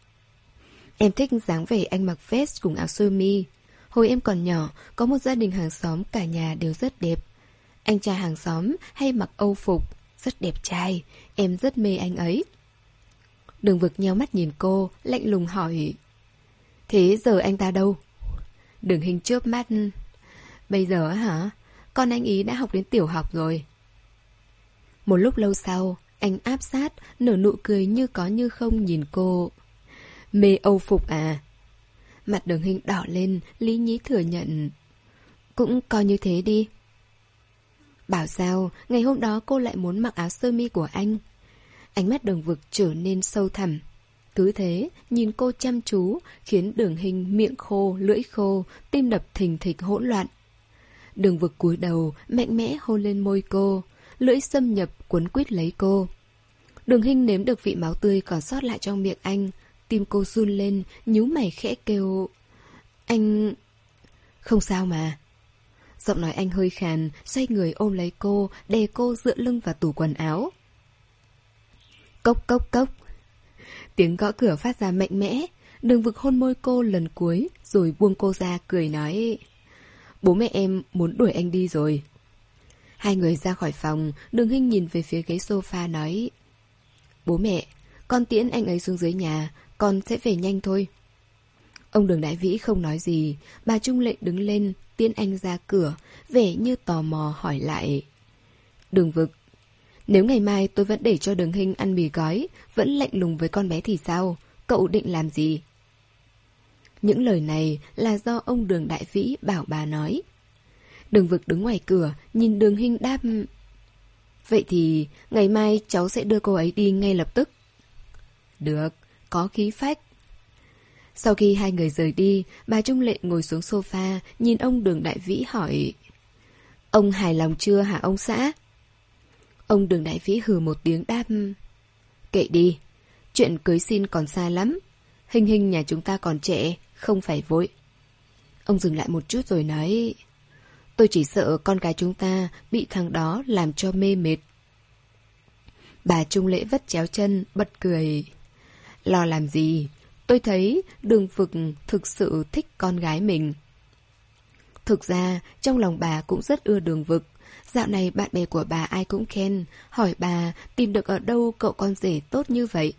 Em thích dáng vẻ anh mặc vest cùng áo sơ mi. Hồi em còn nhỏ, có một gia đình hàng xóm cả nhà đều rất đẹp. Anh trai hàng xóm hay mặc âu phục, rất đẹp trai, em rất mê anh ấy. Đường Vực nheo mắt nhìn cô, lạnh lùng hỏi: Thế giờ anh ta đâu? Đường Hinh chớp mắt: Bây giờ hả? Con anh ý đã học đến tiểu học rồi. Một lúc lâu sau, anh áp sát, nở nụ cười như có như không nhìn cô. Mê âu phục à? Mặt Đường Hinh đỏ lên, lý nhí thừa nhận: Cũng coi như thế đi. Bảo sao, ngày hôm đó cô lại muốn mặc áo sơ mi của anh. Ánh mắt Đường Vực trở nên sâu thẳm. Cứ thế, nhìn cô chăm chú, khiến Đường Hinh miệng khô, lưỡi khô, tim đập thình thịch hỗn loạn. Đường Vực cúi đầu, mạnh mẽ hôn lên môi cô, lưỡi xâm nhập quấn quýt lấy cô. Đường Hinh nếm được vị máu tươi còn sót lại trong miệng anh, tim cô run lên, nhíu mày khẽ kêu: Anh... Không sao mà. Giọng nói anh hơi khàn, xoay người ôm lấy cô, đè cô dựa lưng vào tủ quần áo. Cốc cốc cốc. Tiếng gõ cửa phát ra mạnh mẽ. Đường Vực hôn môi cô lần cuối, rồi buông cô ra, cười nói: Bố mẹ em muốn đuổi anh đi rồi. Hai người ra khỏi phòng. Đường Hinh nhìn về phía ghế sofa nói: Bố mẹ, con tiễn anh ấy xuống dưới nhà, con sẽ về nhanh thôi. Ông Đường Đại Vĩ không nói gì. Bà Trung Lệ đứng lên tiễn anh ra cửa, vẻ như tò mò hỏi lại: Đường Vực, nếu ngày mai tôi vẫn để cho Đường Hinh ăn mì gói, vẫn lạnh lùng với con bé thì sao? Cậu định làm gì? Những lời này là do ông Đường Đại Vĩ bảo bà nói. Đường Vực đứng ngoài cửa, nhìn Đường Hinh đáp: Vậy thì ngày mai cháu sẽ đưa cô ấy đi ngay lập tức. Được, có khí phách. Sau khi hai người rời đi, bà Trung Lệ ngồi xuống sofa, nhìn ông Đường Đại Vĩ hỏi: Ông hài lòng chưa hả ông xã? Ông Đường Đại Vĩ hừ một tiếng đáp: Kệ đi, chuyện cưới xin còn xa lắm. Hình Hình nhà chúng ta còn trẻ, không phải vội. Ông dừng lại một chút rồi nói: Tôi chỉ sợ con gái chúng ta bị thằng đó làm cho mê mệt. Bà Trung Lễ vất chéo chân, bật cười: Lo làm gì? Tôi thấy Đường Vực thực sự thích con gái mình. Thực ra, trong lòng bà cũng rất ưa Đường Vực. Dạo này bạn bè của bà ai cũng khen, hỏi bà tìm được ở đâu cậu con rể tốt như vậy.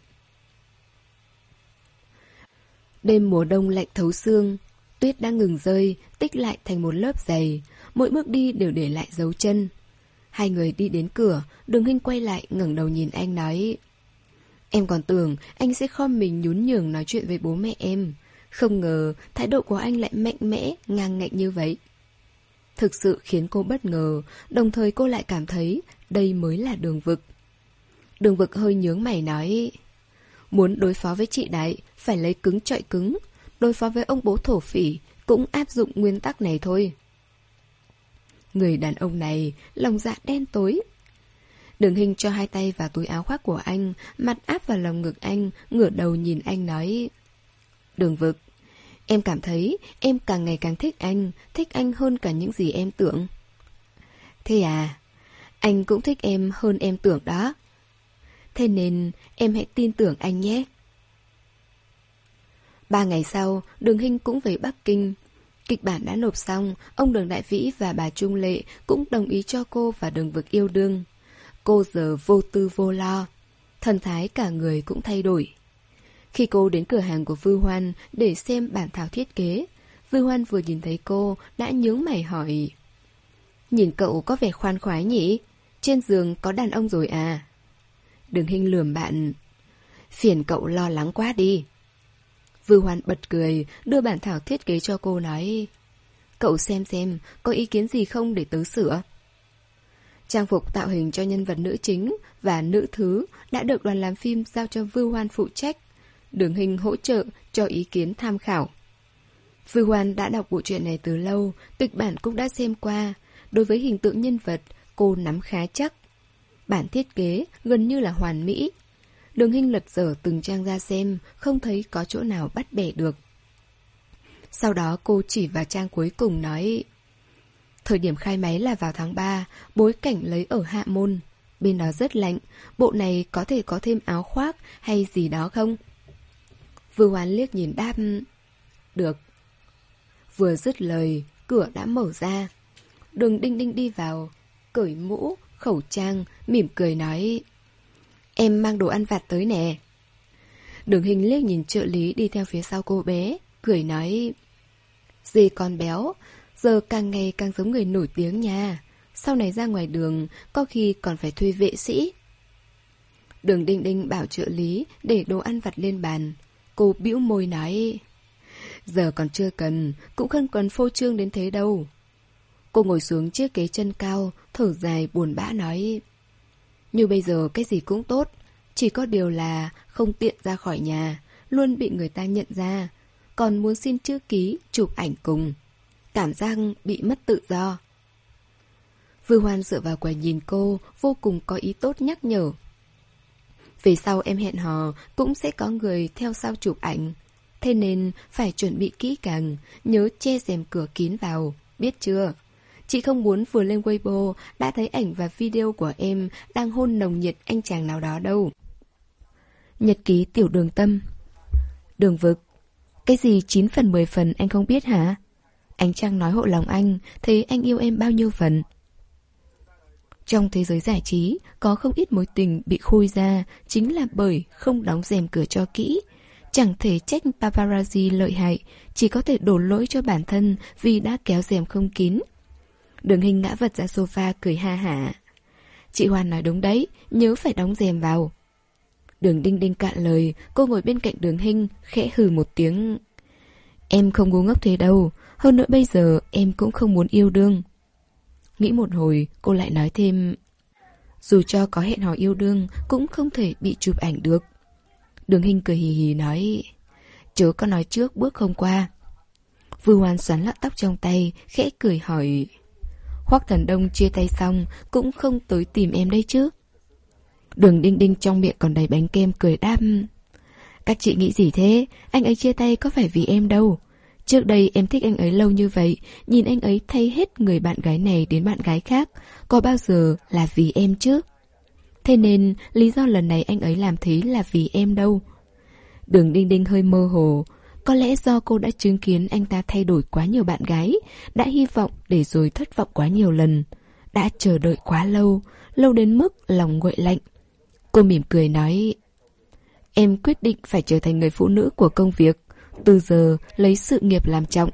Đêm mùa đông lạnh thấu xương, tuyết đã ngừng rơi, tích lại thành một lớp dày, mỗi bước đi đều để lại dấu chân. Hai người đi đến cửa, Đường Hinh quay lại ngẩng đầu nhìn anh nói: Em còn tưởng anh sẽ khom mình nhún nhường nói chuyện với bố mẹ em, không ngờ thái độ của anh lại mạnh mẽ, ngang ngạnh như vậy. Thực sự khiến cô bất ngờ, đồng thời cô lại cảm thấy đây mới là Đường Vực. Đường Vực hơi nhướng mày nói: Muốn đối phó với chị Đại, phải lấy cứng chọi cứng. Đối phó với ông bố thổ phỉ, cũng áp dụng nguyên tắc này thôi. Người đàn ông này, lòng dạ đen tối. Đường Hinh cho hai tay vào túi áo khoác của anh, mặt áp vào lòng ngực anh, ngửa đầu nhìn anh nói: Đường Vực, em cảm thấy em càng ngày càng thích anh, thích anh hơn cả những gì em tưởng. Thế à, anh cũng thích em hơn em tưởng đó. Thế nên em hãy tin tưởng anh nhé. Ba ngày sau, Đường Hinh cũng về Bắc Kinh. Kịch bản đã nộp xong, ông Đường Đại Vĩ và bà Trung Lệ cũng đồng ý cho cô và Đường Vực yêu đương. Cô giờ vô tư vô lo, thần thái cả người cũng thay đổi. Khi cô đến cửa hàng của Vư Hoan để xem bản thảo thiết kế, Vư Hoan vừa nhìn thấy cô đã nhướng mày hỏi: Nhìn cậu có vẻ khoan khoái nhỉ? Trên giường có đàn ông rồi à? Đường Hinh lườm bạn: Phiền cậu lo lắng quá đi. Vư Hoan bật cười, đưa bản thảo thiết kế cho cô nói: Cậu xem xem, có ý kiến gì không để tớ sửa? Trang phục tạo hình cho nhân vật nữ chính và nữ thứ đã được đoàn làm phim giao cho Vưu Hoan phụ trách. Đường Hinh hỗ trợ cho ý kiến tham khảo. Vưu Hoan đã đọc bộ truyện này từ lâu, kịch bản cũng đã xem qua. Đối với hình tượng nhân vật, cô nắm khá chắc. Bản thiết kế gần như là hoàn mỹ. Đường Hinh lật dở từng trang ra xem, không thấy có chỗ nào bắt bẻ được. Sau đó cô chỉ vào trang cuối cùng nói: thời điểm khai máy là vào tháng ba, bối cảnh lấy ở Hạ Môn. Bên đó rất lạnh, bộ này có thể có thêm áo khoác hay gì đó không? Vưu Hoan liếc nhìn đáp: được. Vừa dứt lời, cửa đã mở ra. Đường Đinh Đinh đi vào, cởi mũ, khẩu trang, mỉm cười nói: em mang đồ ăn vặt tới nè. Đường Hinh liếc nhìn trợ lý đi theo phía sau cô bé, cười nói: dê con béo, giờ càng ngày càng giống người nổi tiếng nha. Sau này ra ngoài đường, có khi còn phải thuê vệ sĩ. Đường Đinh Đinh bảo trợ lý để đồ ăn vặt lên bàn. Cô bĩu môi nói: giờ còn chưa cần, cũng không cần phô trương đến thế đâu. Cô ngồi xuống chiếc ghế chân cao, thở dài buồn bã nói: như bây giờ cái gì cũng tốt, chỉ có điều là không tiện ra khỏi nhà, luôn bị người ta nhận ra. Còn muốn xin chữ ký, chụp ảnh cùng, cảm giác bị mất tự do. Vưu Hoan dựa vào quầy nhìn cô, vô cùng có ý tốt nhắc nhở: về sau em hẹn hò cũng sẽ có người theo sau chụp ảnh, thế nên phải chuẩn bị kỹ càng, nhớ che rèm cửa kín vào, biết chưa? Chị không muốn vừa lên Weibo đã thấy ảnh và video của em đang hôn nồng nhiệt anh chàng nào đó đâu. Nhật ký Tiểu Đường Tâm. Đường Vực: cái gì chín phần mười phần anh không biết hả? Ánh trăng nói hộ lòng anh, thấy anh yêu em bao nhiêu phần. Trong thế giới giải trí, có không ít mối tình bị khui ra chính là bởi không đóng rèm cửa cho kỹ. Chẳng thể trách paparazzi lợi hại, chỉ có thể đổ lỗi cho bản thân vì đã kéo rèm không kín. Đường Hinh ngã vật ra sofa cười ha hả: chị Hoan nói đúng đấy, nhớ phải đóng rèm vào. Đường Đinh Đinh cạn lời, cô ngồi bên cạnh Đường Hinh, khẽ hừ một tiếng: em không ngu ngốc thế đâu, hơn nữa bây giờ em cũng không muốn yêu đương. Nghĩ một hồi, cô lại nói thêm: dù cho có hẹn hò yêu đương cũng không thể bị chụp ảnh được. Đường Hinh cười hì hì nói: chớ có nói trước bước không qua. Vưu Hoan xoắn lọn tóc trong tay, khẽ cười hỏi: Hoắc Thần Đông chia tay xong cũng không tới tìm em đây chứ? Đường Đinh Đinh trong miệng còn đầy bánh kem cười đáp: các chị nghĩ gì thế? Anh ấy chia tay có phải vì em đâu. Trước đây em thích anh ấy lâu như vậy, nhìn anh ấy thay hết người bạn gái này đến bạn gái khác, có bao giờ là vì em chứ? Thế nên lý do lần này anh ấy làm thế là vì em đâu. Đường Đinh Đinh hơi mơ hồ. Có lẽ do cô đã chứng kiến anh ta thay đổi quá nhiều bạn gái, đã hy vọng để rồi thất vọng quá nhiều lần, đã chờ đợi quá lâu, lâu đến mức lòng nguội lạnh. Cô mỉm cười nói: em quyết định phải trở thành người phụ nữ của công việc, từ giờ lấy sự nghiệp làm trọng.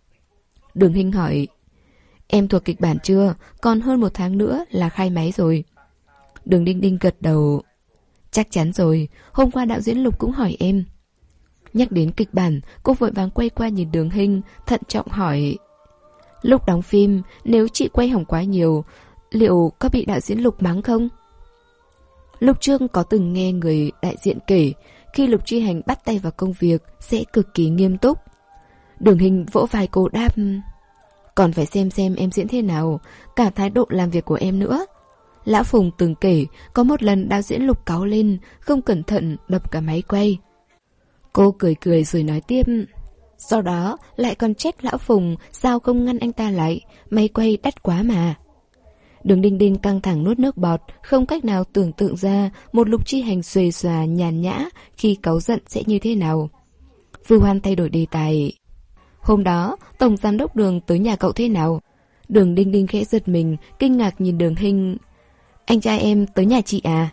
Đường Hinh hỏi: em thuộc kịch bản chưa? Còn hơn một tháng nữa là khai máy rồi. Đường Đinh Đinh gật đầu: chắc chắn rồi, hôm qua đạo diễn Lục cũng hỏi em. Nhắc đến kịch bản, cô vội vàng quay qua nhìn Đường Hinh, thận trọng hỏi: lúc đóng phim, nếu chị quay hỏng quá nhiều, liệu có bị đạo diễn Lục mắng không? Lúc trước có từng nghe người đại diện kể, khi Lục Truy Hành bắt tay vào công việc sẽ cực kỳ nghiêm túc. Đường Hinh vỗ vai cô đáp: còn phải xem xem em diễn thế nào, cả thái độ làm việc của em nữa. Lão Phùng từng kể, có một lần đạo diễn Lục cáu lên, không cẩn thận đập cả máy quay. Cô cười cười rồi nói tiếp: sau đó lại còn trách Lão Phùng sao không ngăn anh ta lại, máy quay đắt quá mà. Đường Đinh Đinh căng thẳng nuốt nước bọt, không cách nào tưởng tượng ra một Lục Truy Hành xuề xòa nhàn nhã khi cáu giận sẽ như thế nào. Vưu Hoan thay đổi đề tài: hôm đó tổng giám đốc Đường tới nhà cậu thế nào? Đường Đinh Đinh khẽ giật mình, kinh ngạc nhìn Đường Hinh: anh trai em tới nhà chị à?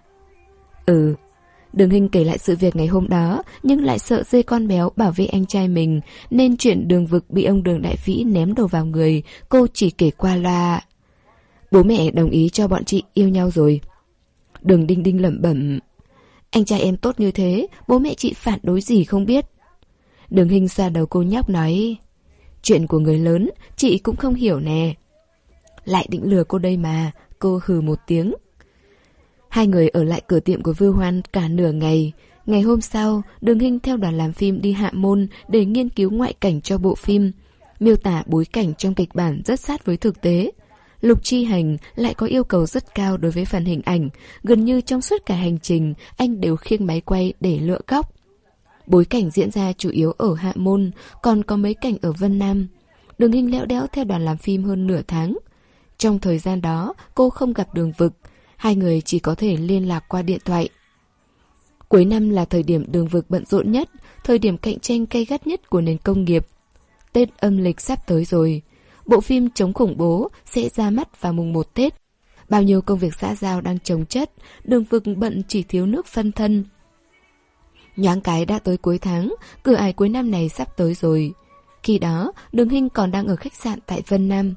Ừ. Đường Hinh kể lại sự việc ngày hôm đó, nhưng lại sợ dê con béo bảo vệ anh trai mình, nên chuyện Đường Vực bị ông Đường Đại Vĩ ném đồ vào người, cô chỉ kể qua loa: bố mẹ đồng ý cho bọn chị yêu nhau rồi. Đường Đinh Đinh lẩm bẩm: anh trai em tốt như thế, bố mẹ chị phản đối gì không biết. Đường Hinh xoa đầu cô nhóc nói: chuyện của người lớn chị cũng không hiểu nè. Lại định lừa cô đây mà, cô hừ một tiếng. Hai người ở lại cửa tiệm của Vưu Hoan cả nửa ngày. Ngày hôm sau, Đường Hinh theo đoàn làm phim đi Hạ Môn để nghiên cứu ngoại cảnh cho bộ phim. Miêu tả bối cảnh trong kịch bản rất sát với thực tế. Lục Chi Hành lại có yêu cầu rất cao đối với phần hình ảnh. Gần như trong suốt cả hành trình, anh đều khiêng máy quay để lựa góc. Bối cảnh diễn ra chủ yếu ở Hạ Môn, còn có mấy cảnh ở Vân Nam. Đường Hinh lẽo đẽo theo đoàn làm phim hơn nửa tháng. Trong thời gian đó, cô không gặp Đường Vực. Hai người chỉ có thể liên lạc qua điện thoại. Cuối năm là thời điểm Đường Vực bận rộn nhất, thời điểm cạnh tranh gay gắt nhất của nền công nghiệp. Tết âm lịch sắp tới rồi. Bộ phim chống khủng bố sẽ ra mắt vào mùng một Tết. Bao nhiêu công việc xã giao đang chồng chất, Đường Vực bận chỉ thiếu nước phân thân. Nhoáng cái đã tới cuối tháng, cửa ải cuối năm này sắp tới rồi. Khi đó, Đường Hinh còn đang ở khách sạn tại Vân Nam.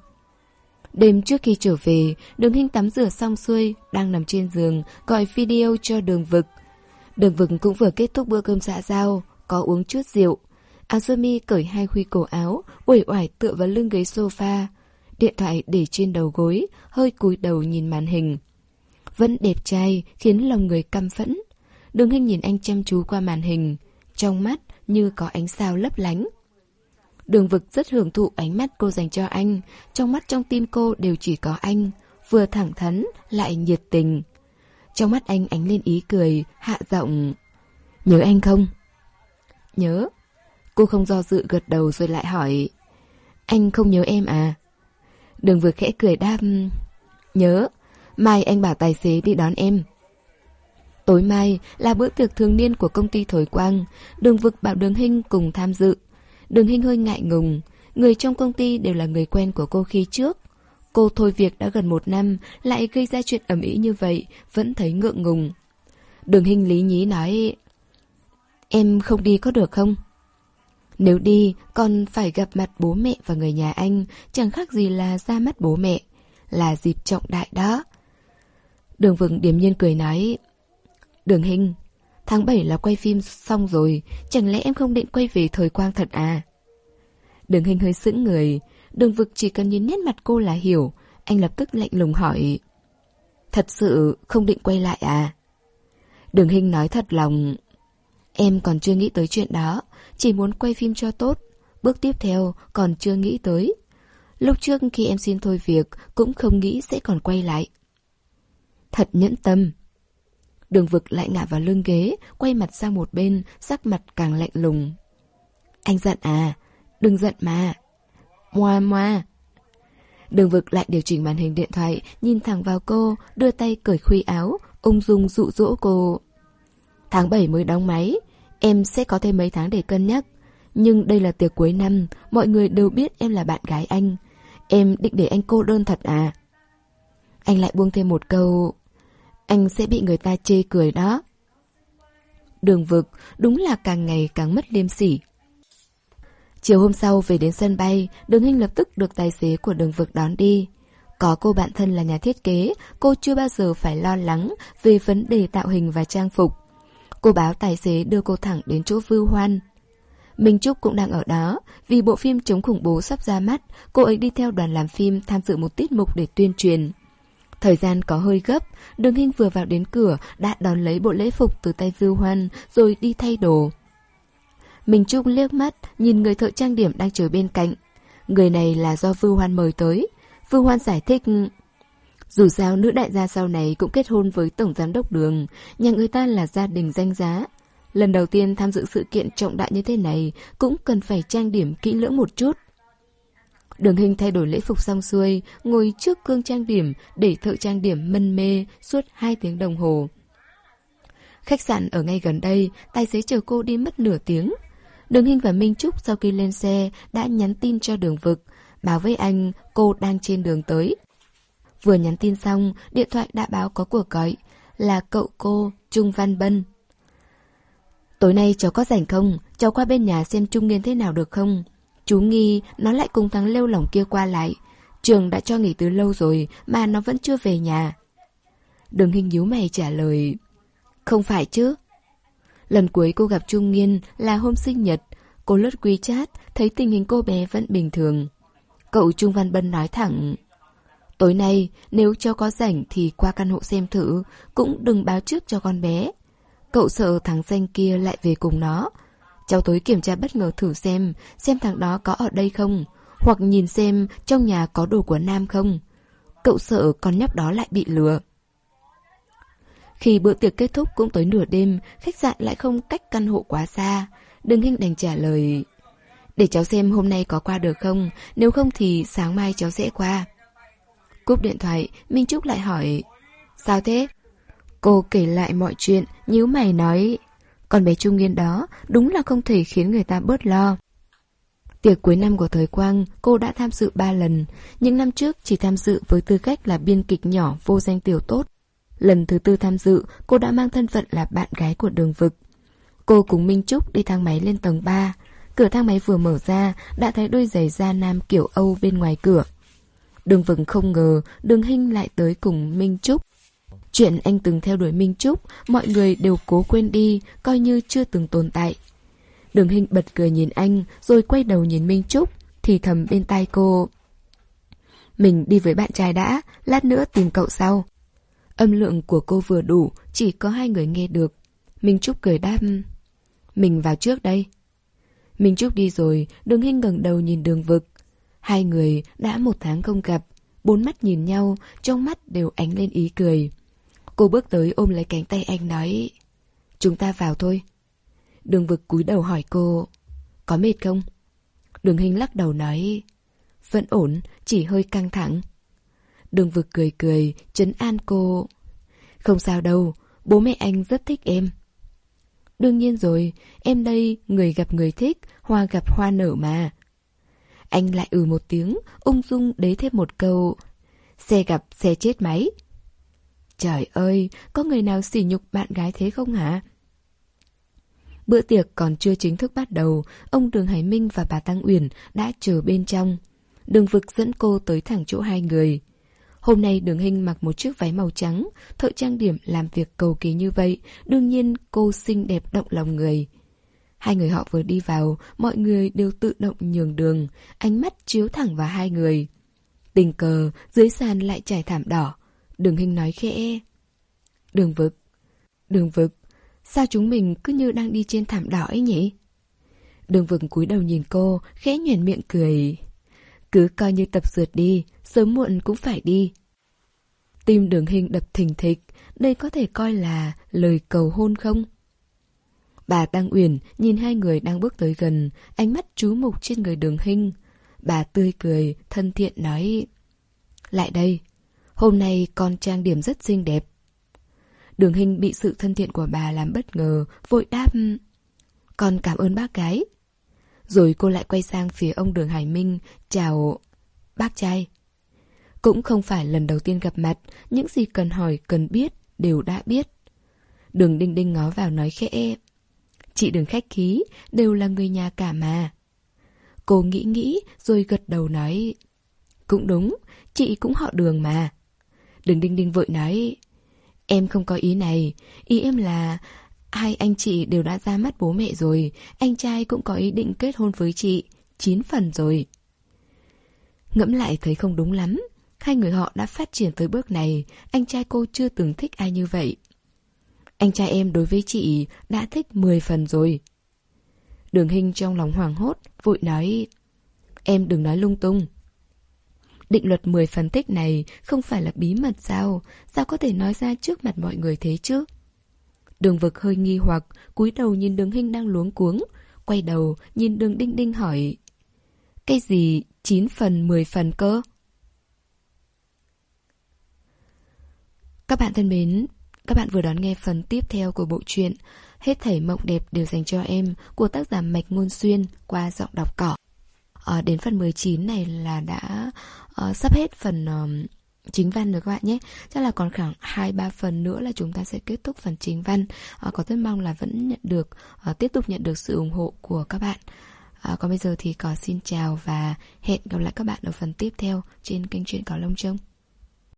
Đêm trước khi trở về, Đường Hinh tắm rửa xong xuôi, đang nằm trên giường, gọi video cho Đường Vực. Đường Vực cũng vừa kết thúc bữa cơm xã giao, có uống chút rượu. Áo sơ mi cởi hai khuy cổ áo, uể oải tựa vào lưng ghế sofa. Điện thoại để trên đầu gối, hơi cúi đầu nhìn màn hình. Vẫn đẹp trai, khiến lòng người căm phẫn. Đường Hinh nhìn anh chăm chú qua màn hình, trong mắt như có ánh sao lấp lánh. Đường Vực rất hưởng thụ ánh mắt cô dành cho anh, trong mắt trong tim cô đều chỉ có anh, vừa thẳng thắn lại nhiệt tình. Trong mắt anh ánh lên ý cười, hạ giọng. Nhớ anh không? Nhớ. Cô không do dự gật đầu rồi lại hỏi. Anh không nhớ em à? Đường Vực khẽ cười đáp. Nhớ, mai anh bảo tài xế đi đón em. Tối mai là bữa tiệc thường niên của công ty Thổi Quang. Đường Vực bảo Đường Hinh cùng tham dự. Đường Hinh hơi ngại ngùng. Người trong công ty đều là người quen của cô khi trước. Cô thôi việc đã gần một năm, lại gây ra chuyện ầm ĩ như vậy, vẫn thấy ngượng ngùng. Đường Hinh lý nhí nói. Em không đi có được không? Nếu đi, còn phải gặp mặt bố mẹ và người nhà anh, chẳng khác gì là ra mắt bố mẹ. Là dịp trọng đại đó. Đường Vực điềm nhiên cười nói. Đường Hinh, tháng bảy là quay phim xong rồi, chẳng lẽ em không định quay về Thời Quang thật à? Đường Hinh hơi sững người. Đường Vực chỉ cần nhìn nét mặt cô là hiểu. Anh lập tức lạnh lùng hỏi. Thật sự không định quay lại à? Đường Hinh nói thật lòng. Em còn chưa nghĩ tới chuyện đó, chỉ muốn quay phim cho tốt. Bước tiếp theo còn chưa nghĩ tới. Lúc trước khi em xin thôi việc cũng không nghĩ sẽ còn quay lại. Thật nhẫn tâm. Đường Vực lại ngả vào lưng ghế, quay mặt sang một bên, sắc mặt càng lạnh lùng. Anh giận à? Đừng giận mà. Moa moa. Đường Vực lại điều chỉnh màn hình điện thoại, nhìn thẳng vào cô, đưa tay cởi khuy áo, ung dung dụ dỗ cô. Tháng bảy mới đóng máy, em sẽ có thêm mấy tháng để cân nhắc. Nhưng đây là tiệc cuối năm, mọi người đều biết em là bạn gái anh. Em định để anh cô đơn thật à? Anh lại buông thêm một câu. Anh sẽ bị người ta chê cười đó. Đường Vực đúng là càng ngày càng mất liêm sỉ. Chiều hôm sau về đến sân bay, Đường Hinh lập tức được tài xế của Đường Vực đón đi. Có cô bạn thân là nhà thiết kế, cô chưa bao giờ phải lo lắng về vấn đề tạo hình và trang phục. Cô báo tài xế đưa cô thẳng đến chỗ Vưu Hoan. Minh Trúc cũng đang ở đó, vì bộ phim chống khủng bố sắp ra mắt, cô ấy đi theo đoàn làm phim tham dự một tiết mục để tuyên truyền. Thời gian có hơi gấp, Đường Hinh vừa vào đến cửa đã đón lấy bộ lễ phục từ tay Vưu Hoan rồi đi thay đồ. Minh Trúc liếc mắt nhìn người thợ trang điểm đang chờ bên cạnh. Người này là do Vưu Hoan mời tới. Vưu Hoan giải thích. Dù sao nữ đại gia sau này cũng kết hôn với tổng giám đốc Đường, nhà người ta là gia đình danh giá. Lần đầu tiên tham dự sự kiện trọng đại như thế này cũng cần phải trang điểm kỹ lưỡng một chút. Đường Hinh thay đổi lễ phục xong xuôi, ngồi trước gương trang điểm để thợ trang điểm mân mê suốt hai tiếng đồng hồ. Khách sạn ở ngay gần đây, tài xế chờ cô đi mất nửa tiếng. Đường Hinh và Minh Trúc sau khi lên xe đã nhắn tin cho Đường Vực, báo với anh cô đang trên đường tới. Vừa nhắn tin xong, điện thoại đã báo có cuộc gọi, là cậu cô Trung Văn Bân. Tối nay cháu có rảnh không? Cháu qua bên nhà xem Trung Nghiên thế nào được không? Chú nghi nó lại cùng thằng lêu lỏng kia qua lại. Trường đã cho nghỉ từ lâu rồi mà nó vẫn chưa về nhà. Đường Hinh nhíu mày trả lời. Không phải chứ. Lần cuối cô gặp Trung Nghiên là hôm sinh nhật. Cô lướt WeChat thấy tình hình cô bé vẫn bình thường. Cậu Trung Văn Bân nói thẳng. Tối nay nếu cháu có rảnh thì qua căn hộ xem thử, cũng đừng báo trước cho con bé. Cậu sợ thằng danh kia lại về cùng nó. Cháu tối kiểm tra bất ngờ thử xem, xem thằng đó có ở đây không, hoặc nhìn xem trong nhà có đồ của Nam không. Cậu sợ con nhóc đó lại bị lừa. Khi bữa tiệc kết thúc cũng tới nửa đêm, khách sạn lại không cách căn hộ quá xa. Đường Hinh đành trả lời: để cháu xem hôm nay có qua được không, nếu không thì sáng mai cháu sẽ qua. Cúp điện thoại, Minh Trúc lại hỏi: sao thế? Cô kể lại mọi chuyện, nhíu mày nói: con bé Trung Nghiên đó đúng là không thể khiến người ta bớt lo. Tiệc cuối năm của thời Quang cô đã tham dự ba lần. Những năm trước chỉ tham dự với tư cách là biên kịch nhỏ vô danh tiểu tốt. Lần thứ tư tham dự, cô đã mang thân phận là bạn gái của Đường Vực. Cô cùng Minh Trúc đi thang máy lên tầng ba. Cửa thang máy vừa mở ra, đã thấy đôi giày da nam kiểu Âu bên ngoài cửa. Đường Vực không ngờ Đường Hinh lại tới cùng Minh Trúc. Chuyện anh từng theo đuổi Minh Trúc, mọi người đều cố quên đi, coi như chưa từng tồn tại. Đường Hinh bật cười nhìn anh, rồi quay đầu nhìn Minh Trúc, thì thầm bên tai cô: mình đi với bạn trai đã, lát nữa tìm cậu sau. Âm lượng của cô vừa đủ, chỉ có hai người nghe được. Minh Trúc cười đáp: mình vào trước đây. Minh Trúc đi rồi, Đường Hinh ngẩng đầu nhìn Đường Vực. Hai người đã một tháng không gặp, bốn mắt nhìn nhau, trong mắt đều ánh lên ý cười. Cô bước tới ôm lấy cánh tay anh nói: chúng ta vào thôi. Đường Vực cúi đầu hỏi cô: có mệt không? Đường Hinh lắc đầu nói: vẫn ổn, chỉ hơi căng thẳng. Đường Vực cười cười, trấn an cô: không sao đâu, bố mẹ anh rất thích em. Đương nhiên rồi, em đây người gặp người thích, hoa gặp hoa nở mà. Anh lại ừ một tiếng, ung dung đế thêm một câu: xe gặp xe chết máy. Trời ơi, có người nào sỉ nhục bạn gái thế không hả? Bữa tiệc còn chưa chính thức bắt đầu, ông Đường Hải Minh và bà Tăng Uyển đã chờ bên trong. Đường Vực dẫn cô tới thẳng chỗ hai người. Hôm nay Đường Hinh mặc một chiếc váy màu trắng, thợ trang điểm làm việc cầu kỳ như vậy, đương nhiên cô xinh đẹp động lòng người. Hai người họ vừa đi vào, mọi người đều tự động nhường đường, ánh mắt chiếu thẳng vào hai người. Tình cờ, dưới sàn lại trải thảm đỏ. Đường Hinh nói khẽ: Đường Vực, Đường Vực, sao chúng mình cứ như đang đi trên thảm đỏ ấy nhỉ? Đường Vực cúi đầu nhìn cô, khẽ nhoẻn miệng cười: cứ coi như tập dượt đi, sớm muộn cũng phải đi. Tim Đường Hinh đập thình thịch, đây có thể coi là lời cầu hôn không? Bà Tăng Uyển nhìn hai người đang bước tới gần, ánh mắt chú mục trên người Đường Hinh. Bà tươi cười, thân thiện nói: lại đây, hôm nay con trang điểm rất xinh đẹp. Đường Hinh bị sự thân thiện của bà làm bất ngờ, vội đáp: con cảm ơn bác gái. Rồi cô lại quay sang phía ông Đường Hải Minh, chào: bác trai. Cũng không phải lần đầu tiên gặp mặt, những gì cần hỏi, cần biết, đều đã biết. Đường Đinh Đinh ngó vào nói khẽ: chị đừng khách khí, đều là người nhà cả mà. Cô nghĩ nghĩ, rồi gật đầu nói: cũng đúng, chị cũng họ Đường mà. Đường Đinh Đinh vội nói: em không có ý này, ý em là hai anh chị đều đã ra mắt bố mẹ rồi, anh trai cũng có ý định kết hôn với chị, chín phần rồi. Ngẫm lại thấy không đúng lắm, hai người họ đã phát triển tới bước này, anh trai cô chưa từng thích ai như vậy. Anh trai em đối với chị đã thích mười phần rồi. Đường Hinh trong lòng hoảng hốt, vội nói: em đừng nói lung tung. Định luật mười phần thích này không phải là bí mật sao? Sao có thể nói ra trước mặt mọi người thế chứ? Đường Vực hơi nghi hoặc, cúi đầu nhìn Đường Hinh đang luống cuống, quay đầu nhìn Đường Đinh Đinh hỏi: cái gì chín phần mười phần cơ? Các bạn thân mến, các bạn vừa đón nghe phần tiếp theo của bộ truyện Hết thảy mộng đẹp đều dành cho em của tác giả Mạch Ngôn Xuyên qua giọng đọc Cỏ. À, đến phần mười chín này là đã uh, sắp hết phần uh, chính văn rồi các bạn nhé. Chắc là còn khoảng hai ba phần nữa là chúng ta sẽ kết thúc phần chính văn. uh, Có rất mong là vẫn nhận được uh, tiếp tục nhận được sự ủng hộ của các bạn. uh, Còn bây giờ thì có xin chào và hẹn gặp lại các bạn ở phần tiếp theo trên kênh truyện Cỏ Lông Trông.